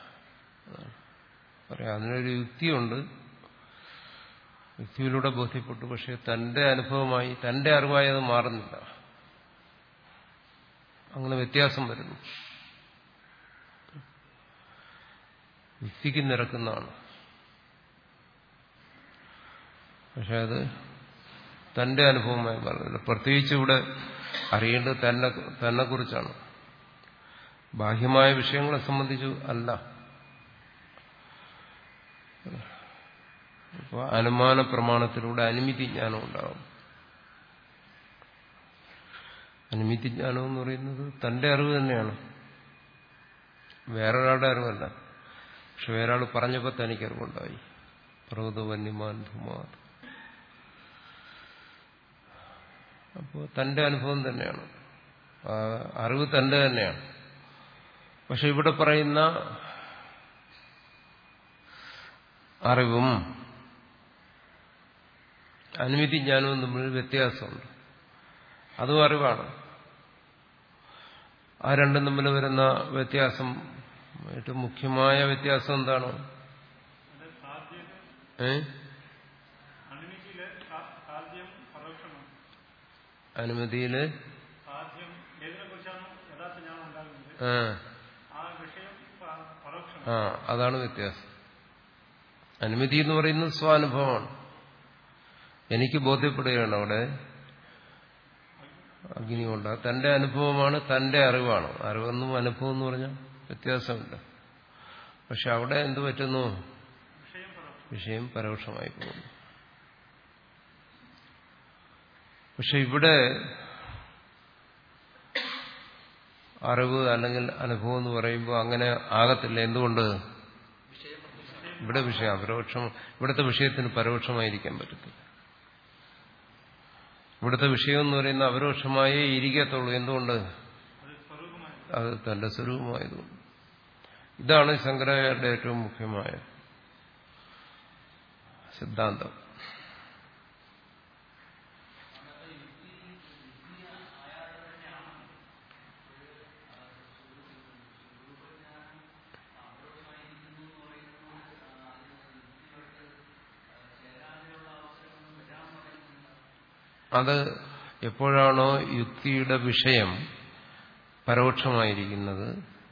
പറയാം, അതിനൊരു യുക്തിയുണ്ട്, യുക്തിയിലൂടെ ബോധ്യപ്പെട്ടു, പക്ഷെ തന്റെ അനുഭവമായി തന്റെ അറിവായി അത് മാറുന്നില്ല. അങ്ങനെ വ്യത്യാസം വരുന്നു. യുക്തിക്ക് നിരക്കുന്നതാണ്, പക്ഷെ അത് തന്റെ അനുഭവമായി മാറുന്നില്ല. പ്രത്യേകിച്ച് ഇവിടെ അറിയേണ്ടത് തന്നെ തന്നെ കുറിച്ചാണ്, ബാഹ്യമായ വിഷയങ്ങളെ സംബന്ധിച്ചു അല്ല. അപ്പോൾ അനുമാന പ്രമാണത്തിലൂടെ അനുമിതി ജ്ഞാനം ഉണ്ടാകും. അനുമിതി ജ്ഞാനം എന്ന് പറയുന്നത് തന്റെ അറിവ് തന്നെയാണ്, വേറൊരാളുടെ അറിവല്ല. പക്ഷെ വേറൊരാൾ പറഞ്ഞപ്പോൾ തനിക്ക് അറിവുണ്ടായി. പ്രകൃത വന്യമാൻ ധുമാർ. അപ്പോൾ തന്റെ അനുഭവം തന്നെയാണ്, അറിവ് തന്റെ തന്നെയാണ്. പക്ഷെ ഇവിടെ പറയുന്ന അറിവും അനുമതി ജ്ഞാനവും തമ്മിൽ വ്യത്യാസമുണ്ട്. അതും അറിവാണ്. ആ രണ്ടും തമ്മിൽ വരുന്ന വ്യത്യാസം, ഏറ്റവും മുഖ്യമായ വ്യത്യാസം എന്താണ്? ഏ അനുമതിയില് സാധ്യം ഏതിനെ കുറിച്ചാണ് യഥാർത്ഥ ജ്ഞാനം ഉണ്ടാകുന്നത് ആ ആ വിഷയം പരോക്ഷം. ആ അതാണ് വ്യത്യാസം. അനുമതി എന്ന് പറയുന്നത് സ്വാനുഭവമാണ്. എനിക്ക് ബോധ്യപ്പെടുകയാണ് അവിടെ അഗ്നി കൊണ്ട് തന്റെ അനുഭവമാണ്, തന്റെ അറിവാണ്. അറിവെന്നും അനുഭവം എന്ന് പറഞ്ഞാൽ വ്യത്യാസമില്ല. പക്ഷെ അവിടെ എന്ത് പറ്റുന്നു? വിഷയം പരോക്ഷമായി പോകുന്നു. പക്ഷെ ഇവിടെ അറിവ് അല്ലെങ്കിൽ അനുഭവം എന്ന് പറയുമ്പോൾ അങ്ങനെ ആകത്തില്ല. എന്തുകൊണ്ട്? ഇവിടെ വിഷയം അപരോക്ഷം. ഇവിടുത്തെ വിഷയത്തിന് പരോക്ഷമായിരിക്കാൻ പറ്റത്തില്ല. ഇവിടുത്തെ വിഷയം എന്ന് പറയുന്ന അപരോക്ഷമായേ ഇരിക്കത്തുള്ളൂ. എന്തുകൊണ്ട്? അത് തന്റെ സ്വരൂപമായതുകൊണ്ട്. ഇതാണ് ശങ്കരാചാര്യരുടെ ഏറ്റവും മുഖ്യമായ സിദ്ധാന്തം. അത് എപ്പോഴാണോ യുക്തിയുടെ വിഷയം പരോക്ഷമായിരിക്കുന്നത്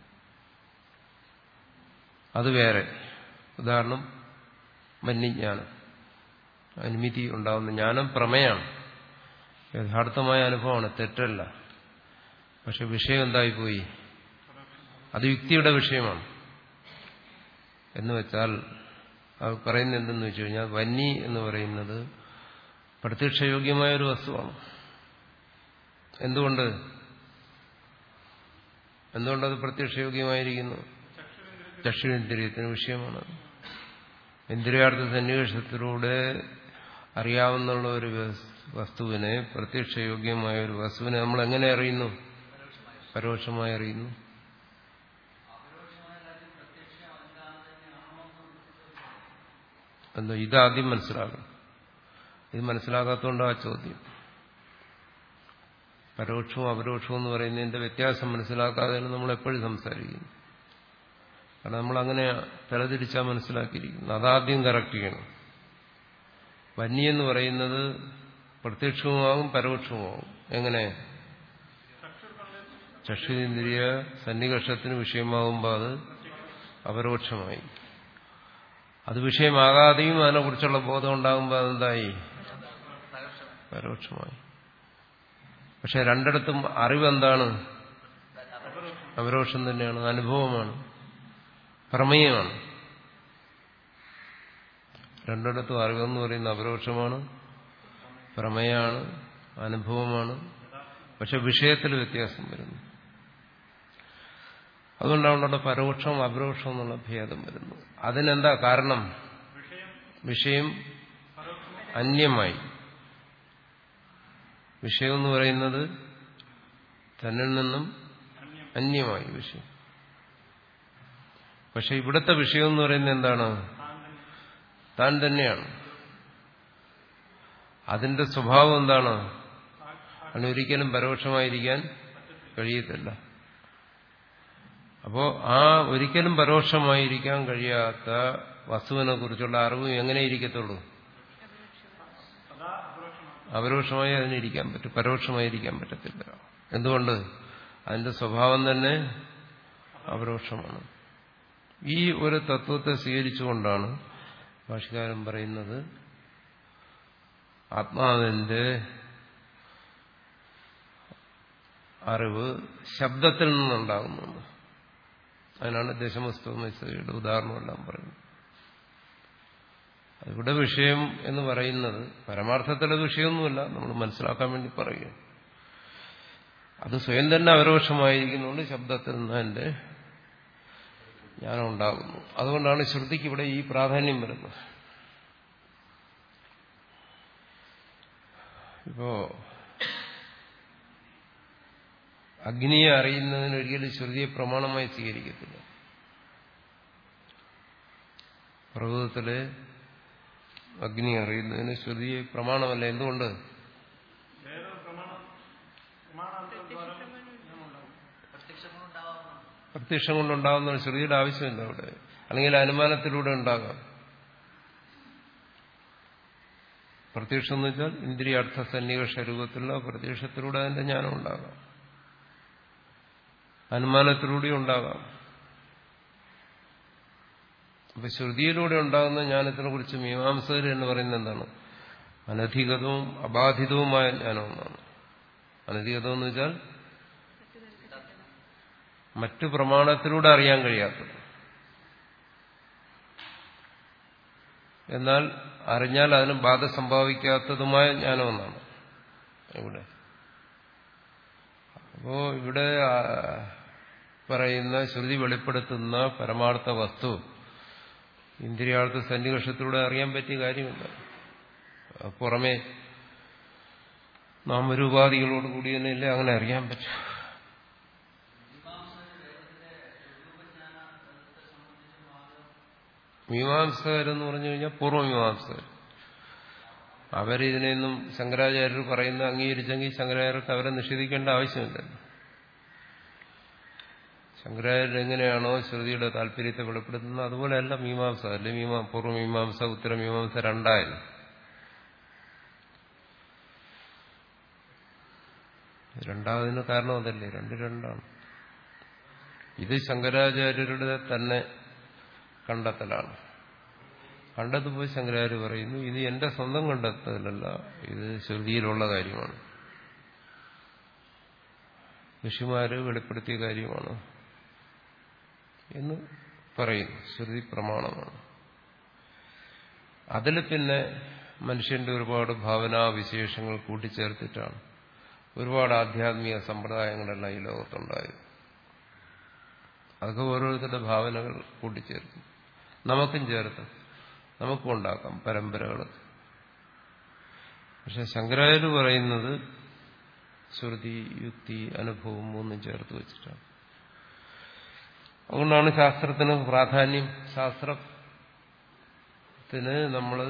അത് വേറെ. ഉദാഹരണം മന്യജ്ഞാനം, അനുമതി ഉണ്ടാകുന്ന ജ്ഞാനം പ്രമേയാണ്, യഥാർത്ഥമായ അനുഭവമാണ്, തെറ്റല്ല. പക്ഷെ വിഷയം എന്തായിപ്പോയി? അത് യുക്തിയുടെ വിഷയമാണ്. എന്ന് വെച്ചാൽ അത് പറയുന്നത് എന്തെന്ന് വെച്ച് കഴിഞ്ഞാൽ വന്നി എന്ന് പറയുന്നത് പ്രത്യക്ഷയോഗ്യമായ ഒരു വസ്തുവാണ്. എന്തുകൊണ്ട് എന്തുകൊണ്ടത് പ്രത്യക്ഷയോഗ്യമായിരിക്കുന്നു? ചക്ഷുരേന്ദ്രിയത്തിന് വിഷയമാണ്. ഇന്ദ്രിയാർത്ഥ സന്നിവേശത്തിലൂടെ അറിയാവുന്ന ഒരു വസ്തുവിനെ, പ്രത്യക്ഷയോഗ്യമായ ഒരു വസ്തുവിനെ നമ്മൾ എങ്ങനെ അറിയുന്നു? പരോക്ഷമായി അറിയുന്നു. എന്താ ഇതാദ്യം മനസ്സിലാക്കണം. ഇത് മനസ്സിലാകാത്തതുകൊണ്ട് ആ ചോദ്യം. പരോക്ഷവും അപരോക്ഷവും എന്ന് പറയുന്നതിന്റെ വ്യത്യാസം മനസ്സിലാക്കാതെയാണ് നമ്മൾ എപ്പോഴും സംസാരിക്കുന്നത്. കാരണം നമ്മൾ അങ്ങനെ തലതിരിച്ചാൽ മനസ്സിലാക്കിയിരിക്കുന്നു. അതാദ്യം കറക്റ്റ് ചെയ്യണം. വന്നി എന്ന് പറയുന്നത് പ്രത്യക്ഷവുമാകും പരോക്ഷവുമാകും. എങ്ങനെ? ചക്ഷുരേന്ദ്രിയ സന്നികർഷത്തിന് വിഷയമാകുമ്പോൾ അത് അപരോക്ഷമായി. അത് വിഷയമാകാതെയും അതിനെക്കുറിച്ചുള്ള ബോധം ഉണ്ടാകുമ്പോൾ അതെന്തായി? പരോക്ഷമായി. പക്ഷെ രണ്ടിടത്തും അറിവെന്താണ്? അപരോക്ഷം തന്നെയാണ്, അനുഭവമാണ്, പ്രമേയമാണ്. രണ്ടിടത്തും അറിവെന്ന് പറയുന്ന അപരോക്ഷമാണ്, പ്രമേയമാണ്, അനുഭവമാണ്. പക്ഷെ വിഷയത്തിൽ വ്യത്യാസം വരുന്നു. അതുകൊണ്ടാണ് അവിടെ പരോക്ഷം അപരോക്ഷം എന്നുള്ള ഭേദം വരുന്നു. അതിനെന്താ കാരണം? വിഷയം അന്യമായി. വിഷയം എന്ന് പറയുന്നത് തന്നിൽ നിന്നും അന്യമായി വിഷയം. പക്ഷെ ഇവിടുത്തെ വിഷയം എന്ന് പറയുന്നത് എന്താണ്? താൻ തന്നെയാണ്. അതിന്റെ സ്വഭാവം എന്താണ്? അതിനൊരിക്കലും പരോക്ഷമായിരിക്കാൻ കഴിയത്തില്ല. അപ്പോ ആ ഒരിക്കലും പരോക്ഷമായിരിക്കാൻ കഴിയാത്ത വസ്തുവിനെ കുറിച്ചുള്ള അറിവ് എങ്ങനെ ഇരിക്കത്തുള്ളൂ? അപരോക്ഷമായി അതിനിരിക്കാൻ പറ്റും, പരോക്ഷമായിരിക്കാൻ പറ്റത്തില്ല. എന്തുകൊണ്ട്? അതിന്റെ സ്വഭാവം തന്നെ അപരോക്ഷമാണ്. ഈ ഒരു തത്വത്തെ സ്വീകരിച്ചുകൊണ്ടാണ് ഭാഷ്യകാരൻ പറയുന്നത് ആത്മാവിന്റെ അറിവ് ശബ്ദത്തിൽ നിന്നുണ്ടാകുന്നു. അതിനാണ് ദശമസ്തവയുടെ ഉദാഹരണമെല്ലാം പറയുന്നത്. ഇവിടെ വിഷയം എന്ന് പറയുന്നത് പരമാർത്ഥത്തിലെ വിഷയമൊന്നുമല്ല, നമ്മൾ മനസ്സിലാക്കാൻ വേണ്ടി പറയുക. അത് സ്വയം തന്നെ അപരോക്ഷമായിരിക്കുന്നുണ്ട്. ശബ്ദത്തിൽ നിന്ന് അതിന്റെ ജ്ഞാനം ഉണ്ടാകുന്നു. അതുകൊണ്ടാണ് ശ്രുതിക്ക് ഇവിടെ ഈ പ്രാധാന്യം വരുന്നത്. ഇപ്പോ അഗ്നിയെ അറിയുന്നതിന് ഒരിക്കലും ശ്രുതിയെ പ്രമാണമായി സ്വീകരിക്കത്തില്ല. പർവ്വതത്തിലെ അഗ്നി അറിയുന്നതിന് ശ്രുതിയെ പ്രമാണമല്ല. എന്തുകൊണ്ട്? പ്രത്യക്ഷം കൊണ്ടുണ്ടാകുന്ന ശ്രുതിയുടെ ആവശ്യമില്ല അവിടെ. അല്ലെങ്കിൽ അനുമാനത്തിലൂടെ ഉണ്ടാകാം. പ്രത്യക്ഷം എന്ന് വെച്ചാൽ ഇന്ദ്രിയാർത്ഥ സന്നിവേഷ രൂപത്തിലുള്ള പ്രത്യക്ഷത്തിലൂടെ അതിന്റെ ജ്ഞാനം ഉണ്ടാകാം, അനുമാനത്തിലൂടെ ഉണ്ടാകാം. അപ്പൊ ശ്രുതിയിലൂടെ ഉണ്ടാകുന്ന ജ്ഞാനത്തിനെ കുറിച്ച് മീമാംസകർ എന്ന് പറയുന്നത് എന്താണ്? അനധികതവും അബാധിതവുമായ ജ്ഞാനമെന്നാണ്. അനധികതം എന്ന് വെച്ചാൽ മറ്റു പ്രമാണത്തിലൂടെ അറിയാൻ കഴിയാത്തത്, എന്നാൽ അറിഞ്ഞാൽ അതിന് ബാധ സംഭവിക്കാത്തതുമായ ജ്ഞാനമെന്നാണ് ഇവിടെ. അപ്പോ ഇവിടെ പറയുന്ന ശ്രുതി വെളിപ്പെടുത്തുന്ന പരമാർത്ഥ വസ്തു ഇന്ദ്രിയാർത്ഥ സന്നിവേഷത്തിലൂടെ അറിയാൻ പറ്റിയ കാര്യമില്ല. പുറമേ നാമരൂപാദികളോടുകൂടി തന്നെയല്ലേ അങ്ങനെ അറിയാൻ പറ്റും. മീമാംസകരെന്ന് പറഞ്ഞു കഴിഞ്ഞാൽ പൂർവ്വമീമാംസകർ. അവരിതിനെയൊന്നും ശങ്കരാചാര്യർ പറയുന്ന അംഗീകരിച്ചെങ്കിൽ ശങ്കരാചാര്യർക്ക് അവരെ നിഷേധിക്കേണ്ട ആവശ്യമില്ലല്ലോ. ശങ്കരാചാര്യർ എങ്ങനെയാണോ ശ്രുതിയുടെ താല്പര്യത്തെ വെളിപ്പെടുത്തുന്നത് അതുപോലെയല്ല മീമാംസ. അല്ലെ മീമാ പൂർവ്വമീമാംസ ഉത്തരമീമാംസ രണ്ടായിരുന്നു. രണ്ടാമതിന് കാരണം അതല്ലേ, രണ്ട് രണ്ടാണ്. ഇത് ശങ്കരാചാര്യരുടെ തന്നെ കണ്ടെത്തലാണ്. കണ്ടെത്തുമ്പോൾ ശങ്കരാചാര്യ പറയുന്നു ഇത് എന്റെ സ്വന്തം കണ്ടെത്തലല്ല, ഇത് ശ്രുതിയിലുള്ള കാര്യമാണ്, ഋഷിമാര് വെളിപ്പെടുത്തിയ കാര്യമാണ് എന്ന് പറയുന്നു. ശ്രുതി പ്രമാണമാണ്. അതിൽ പിന്നെ മനുഷ്യന്റെ ഒരുപാട് ഭാവനാവിശേഷങ്ങൾ കൂട്ടിച്ചേർത്തിട്ടാണ് ഒരുപാട് ആധ്യാത്മിക സമ്പ്രദായങ്ങളെല്ലാം ഈ ലോകത്തുണ്ടായത്. അതൊക്കെ ഓരോരുത്തരുടെ ഭാവനകൾ കൂട്ടിച്ചേർക്കും. നമുക്കും ചേർത്ത് നമുക്കും ഉണ്ടാക്കാം പരമ്പരകൾ. പക്ഷെ ശങ്കരാചാര്യർ പറയുന്നത് ശ്രുതി, യുക്തി, അനുഭവം മൂന്നും ചേർത്ത് വെച്ചിട്ടാണ്. അതുകൊണ്ടാണ് ശാസ്ത്രത്തിന് പ്രാധാന്യം. ശാസ്ത്രത്തിന് നമ്മൾ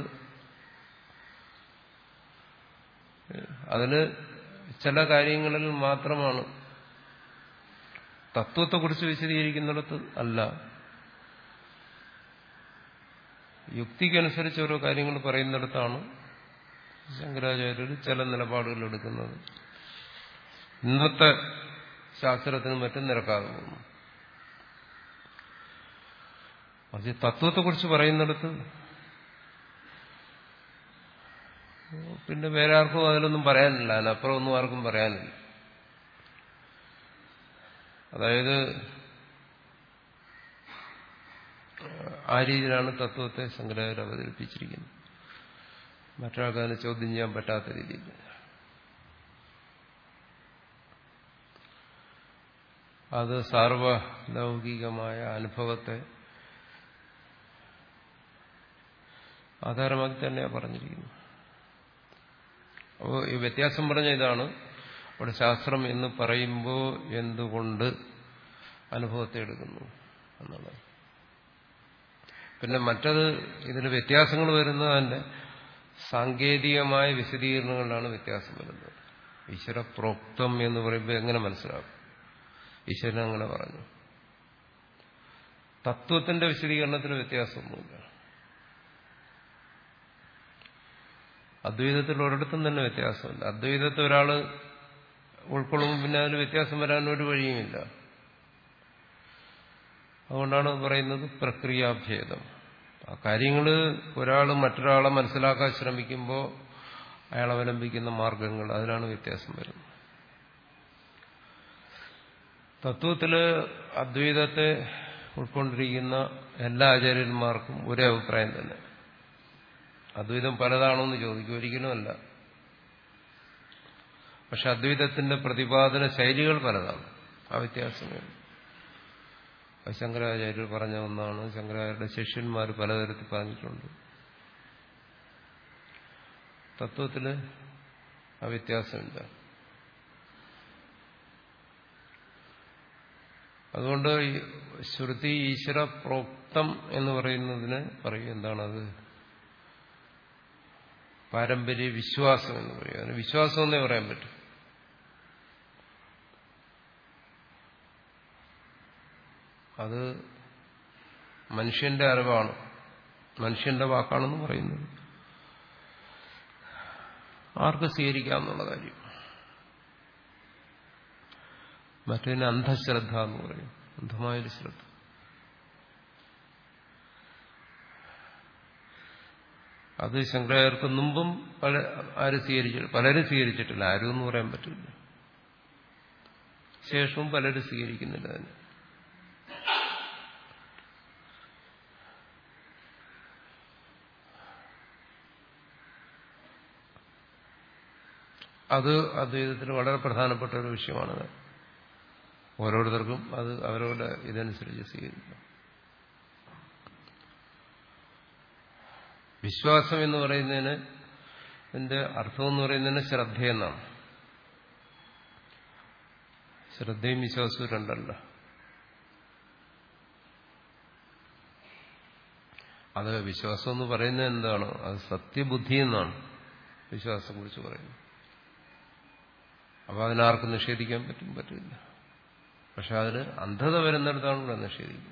അതിന് ചില കാര്യങ്ങളിൽ മാത്രമാണ്, തത്വത്തെക്കുറിച്ച് വിശദീകരിക്കുന്നിടത്ത് അല്ല. യുക്തിക്കനുസരിച്ച് ഓരോ കാര്യങ്ങൾ പറയുന്നിടത്താണ് ശങ്കരാചാര്യർ ചില നിലപാടുകൾ എടുക്കുന്നത്. ഇന്നത്തെ ശാസ്ത്രത്തിന് മറ്റും നിരക്കാതെ പോകുന്നു. അത് തത്വത്തെക്കുറിച്ച് പറയുന്നിടത്ത് പിന്നെ വേറെ ആർക്കും അതിലൊന്നും പറയാനില്ല, അതിനപ്പുറം ഒന്നും ആർക്കും പറയാനില്ല. അതായത് ആ രീതിയിലാണ് തത്വത്തെ ശങ്കരാചാര്യർ അവതരിപ്പിച്ചിരിക്കുന്നത്. മറ്റൊരാൾക്ക് അതിനെ ചോദ്യം ചെയ്യാൻ പറ്റാത്ത രീതിയിൽ. അത് സാർവലൗകികമായ അനുഭവത്തെ ആധാരമാക്കി തന്നെയാണ് പറഞ്ഞിരിക്കുന്നത്. അപ്പോൾ ഈ വ്യത്യാസം പറഞ്ഞ ഇതാണ്. അവിടെ ശാസ്ത്രം എന്ന് പറയുമ്പോൾ എന്തുകൊണ്ട് അനുഭവത്തെ എടുക്കുന്നു എന്നുള്ളത്. പിന്നെ മറ്റത് ഇതിന് വ്യത്യാസങ്ങൾ വരുന്നത് അതിന്റെ സാങ്കേതികമായ വിശദീകരണങ്ങളിലാണ് വ്യത്യാസം വരുന്നത്. ഈശ്വര പ്രോക്തം എന്ന് പറയുമ്പോൾ എങ്ങനെ മനസ്സിലാക്കും? ഈശ്വരൻ അങ്ങനെ പറഞ്ഞു. തത്വത്തിന്റെ വിശദീകരണത്തിന് വ്യത്യാസമൊന്നുമില്ല. അദ്വൈതത്തിൽ ഒരിടത്തും തന്നെ വ്യത്യാസമില്ല. അദ്വൈതത്തെ ഒരാൾ ഉൾക്കൊള്ളുമ്പോൾ പിന്നെ അതിൽ വ്യത്യാസം വരാനൊരു വഴിയുമില്ല. അതുകൊണ്ടാണ് പറയുന്നത് പ്രക്രിയാഭേദം. ആ കാര്യങ്ങൾ ഒരാൾ മറ്റൊരാളെ മനസ്സിലാക്കാൻ ശ്രമിക്കുമ്പോൾ അയാൾ അവലംബിക്കുന്ന മാർഗങ്ങൾ, അതിലാണ് വ്യത്യാസം വരുന്നത്. തത്വത്തില് അദ്വൈതത്തെ ഉൾക്കൊണ്ടിരിക്കുന്ന എല്ലാ ആചാര്യന്മാർക്കും ഒരേ അഭിപ്രായം തന്നെ. അദ്വൈതം പലതാണോ എന്ന് ചോദിക്കും, ഒരിക്കലുമല്ല. പക്ഷെ അദ്വൈതത്തിന്റെ പ്രതിപാദന ശൈലികൾ പലതാണ്. ആ വ്യത്യാസമേ. ശങ്കരാചാര്യർ പറഞ്ഞ ഒന്നാണ്, ശങ്കരാചാര്യരുടെ ശിഷ്യന്മാർ പലതരത്തിൽ പറഞ്ഞിട്ടുണ്ട്. തത്വത്തില് ആ വ്യത്യാസമില്ല. അതുകൊണ്ട് ശ്രുതി ഈശ്വര പ്രോക്തം എന്ന് പറയുന്നതിന് പറയും എന്താണത്? പാരമ്പര്യ വിശ്വാസം എന്ന് പറയും. അതിന് വിശ്വാസം എന്നേ പറയാൻ പറ്റും. അത് മനുഷ്യന്റെ അറിവാണ്, മനുഷ്യന്റെ വാക്കാണെന്ന് പറയുന്നത്. ആർക്ക് സ്വീകരിക്കാമെന്നുള്ള കാര്യം. മറ്റൊരു അന്ധശ്രദ്ധ എന്ന് പറയും, അന്ധമായൊരു ശ്രദ്ധ. അത് ശങ്കരാചാര്യർക്ക് മുമ്പും പല ആരും സ്വീകരിച്ചിട്ടില്ല, പലരും സ്വീകരിച്ചിട്ടില്ല, ആരും എന്ന് പറയാൻ പറ്റില്ല. ശേഷവും പലരും സ്വീകരിക്കുന്നില്ല അതിന്. അത് അദ്വൈതത്തിൽ വളരെ പ്രധാനപ്പെട്ട ഒരു വിഷയമാണത്. ഓരോരുത്തർക്കും അത് അവരവരുടെ ഇതനുസരിച്ച് സ്വീകരിക്കാം. വിശ്വാസം എന്ന് പറയുന്നതിന് ഇതിന്റെ അർത്ഥം എന്ന് പറയുന്നതിന് ശ്രദ്ധയെന്നാണ്. ശ്രദ്ധയും വിശ്വാസവും രണ്ടല്ല. അത് വിശ്വാസം എന്ന് പറയുന്നത് എന്താണ്? അത് സത്യബുദ്ധി എന്നാണ് വിശ്വാസത്തെ കുറിച്ച് പറയുന്നത്. അപ്പൊ അതിനാർക്കും നിഷേധിക്കാൻ പറ്റും പറ്റില്ല. പക്ഷെ അതിന് അന്ധത വരുന്നിടത്താണ് ഇവിടെ നിഷേധിക്കുന്നത്.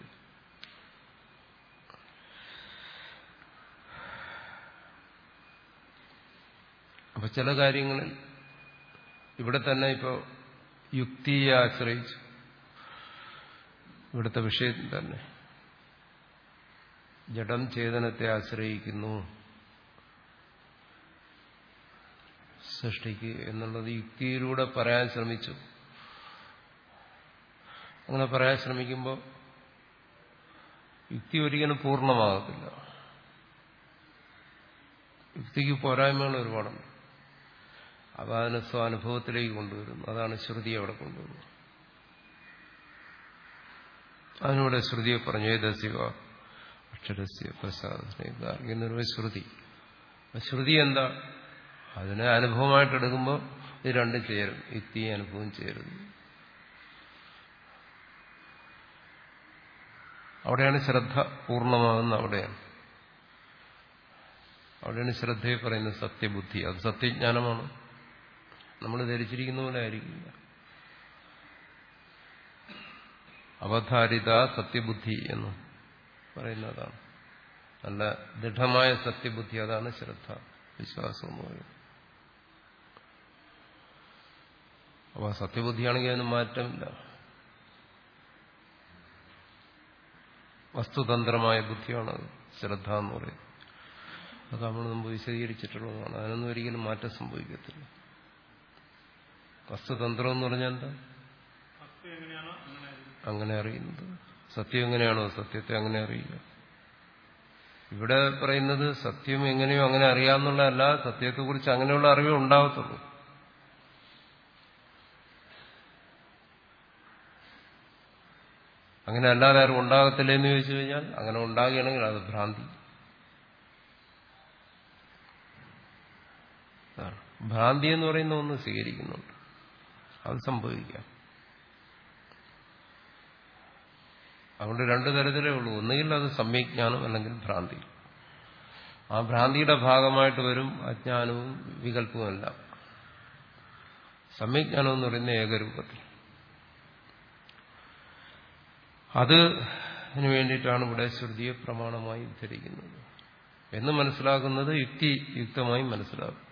അപ്പൊ ചില കാര്യങ്ങളിൽ ഇവിടെ തന്നെ ഇപ്പോ യുക്തിയെ ആശ്രയിച്ചു, ഇവിടുത്തെ വിഷയം തന്നെ ജഡം ചേതനത്തെ ആശ്രയിക്കുന്നു സൃഷ്ടിക്ക് എന്നുള്ളത് യുക്തിയിലൂടെ പറയാൻ ശ്രമിച്ചു. അങ്ങനെ പറയാൻ ശ്രമിക്കുമ്പോൾ യുക്തി ഒരിക്കലും പൂർണ്ണമാകത്തില്ല. യുക്തിക്ക് പോരായ്മകൾ ഒരുപാടുണ്ട്. അപ്പൊ അതിനെ സ്വാനുഭവത്തിലേക്ക് കൊണ്ടുവരുന്നു. അതാണ് ശ്രുതി അവിടെ കൊണ്ടുവരുന്നത്. അതിനൂടെ ശ്രുതിയെ പറഞ്ഞു, ഏതസ്യവ അക്ഷരസ്യ പ്രസാദ എന്നൊരു ശ്രുതി. ശ്രുതി എന്താ? അതിനെ അനുഭവമായിട്ട് എടുക്കുമ്പോൾ ഇത് രണ്ടും ചേരും, യുക്തിയും അനുഭവം ചേരുന്നു. അവിടെയാണ് ശ്രദ്ധ പൂർണ്ണമാകുന്നത്. അവിടെയാണ് അവിടെയാണ് ശ്രദ്ധയെ പറയുന്നത് സത്യബുദ്ധി. അത് സത്യജ്ഞാനമാണ്. നമ്മൾ ധരിച്ചിരിക്കുന്ന പോലെ ആയിരിക്കില്ല. അവധാരിത സത്യബുദ്ധി എന്ന് പറയുന്നതാണ്. നല്ല ദൃഢമായ സത്യബുദ്ധി, അതാണ് ശ്രദ്ധ, വിശ്വാസം എന്ന് പറയുന്നത്. അപ്പൊ സത്യബുദ്ധിയാണെങ്കിൽ അതിന് മാറ്റമില്ല. വസ്തുതന്ത്രമായ ബുദ്ധിയാണത് ശ്രദ്ധ എന്ന് പറയുന്നത്. അത് നമ്മൾ മുമ്പ് വിശദീകരിച്ചിട്ടുള്ളതാണ്. അതിനൊന്നും ഒരിക്കലും മാറ്റം സംഭവിക്കത്തില്ല. വസ്തുതന്ത്രം എന്ന് പറഞ്ഞാൽ എന്താ? അങ്ങനെ അറിയുന്നത്. സത്യം എങ്ങനെയാണോ സത്യത്തെ അങ്ങനെ അറിയുക. ഇവിടെ പറയുന്നത് സത്യം എങ്ങനെയോ അങ്ങനെ അറിയാമെന്നുള്ളതല്ല, സത്യത്തെക്കുറിച്ച് അങ്ങനെയുള്ള അറിവേ ഉണ്ടാകത്തുള്ളൂ. അങ്ങനെ അല്ലാതെ ആരും ഉണ്ടാകത്തില്ല എന്ന് ചോദിച്ചു കഴിഞ്ഞാൽ അങ്ങനെ ഉണ്ടാകുകയാണെങ്കിൽ അത് ഭ്രാന്തി. ഭ്രാന്തി എന്ന് പറയുന്ന ഒന്ന് സ്വീകരിക്കുന്നുണ്ട്, അത് സംഭവിക്കാം. അതുകൊണ്ട് രണ്ടു തരത്തിലേ ഉള്ളൂ. ഒന്നുകിൽ അത് സമ്യജ്ഞാനം, അല്ലെങ്കിൽ ഭ്രാന്തി. ആ ഭ്രാന്തിയുടെ ഭാഗമായിട്ട് വരും അജ്ഞാനവും വികല്പവും എല്ലാം. സമ്യജ്ഞാനം എന്ന് പറയുന്ന ഏകരൂപത്തിൽ. അതിനു വേണ്ടിയിട്ടാണ് ഇവിടെ ശ്രുതിയെ പ്രമാണമായി ഉദ്ധരിക്കുന്നത് എന്ന് മനസ്സിലാക്കുന്നത് യുക്തി യുക്തമായി മനസ്സിലാക്കും.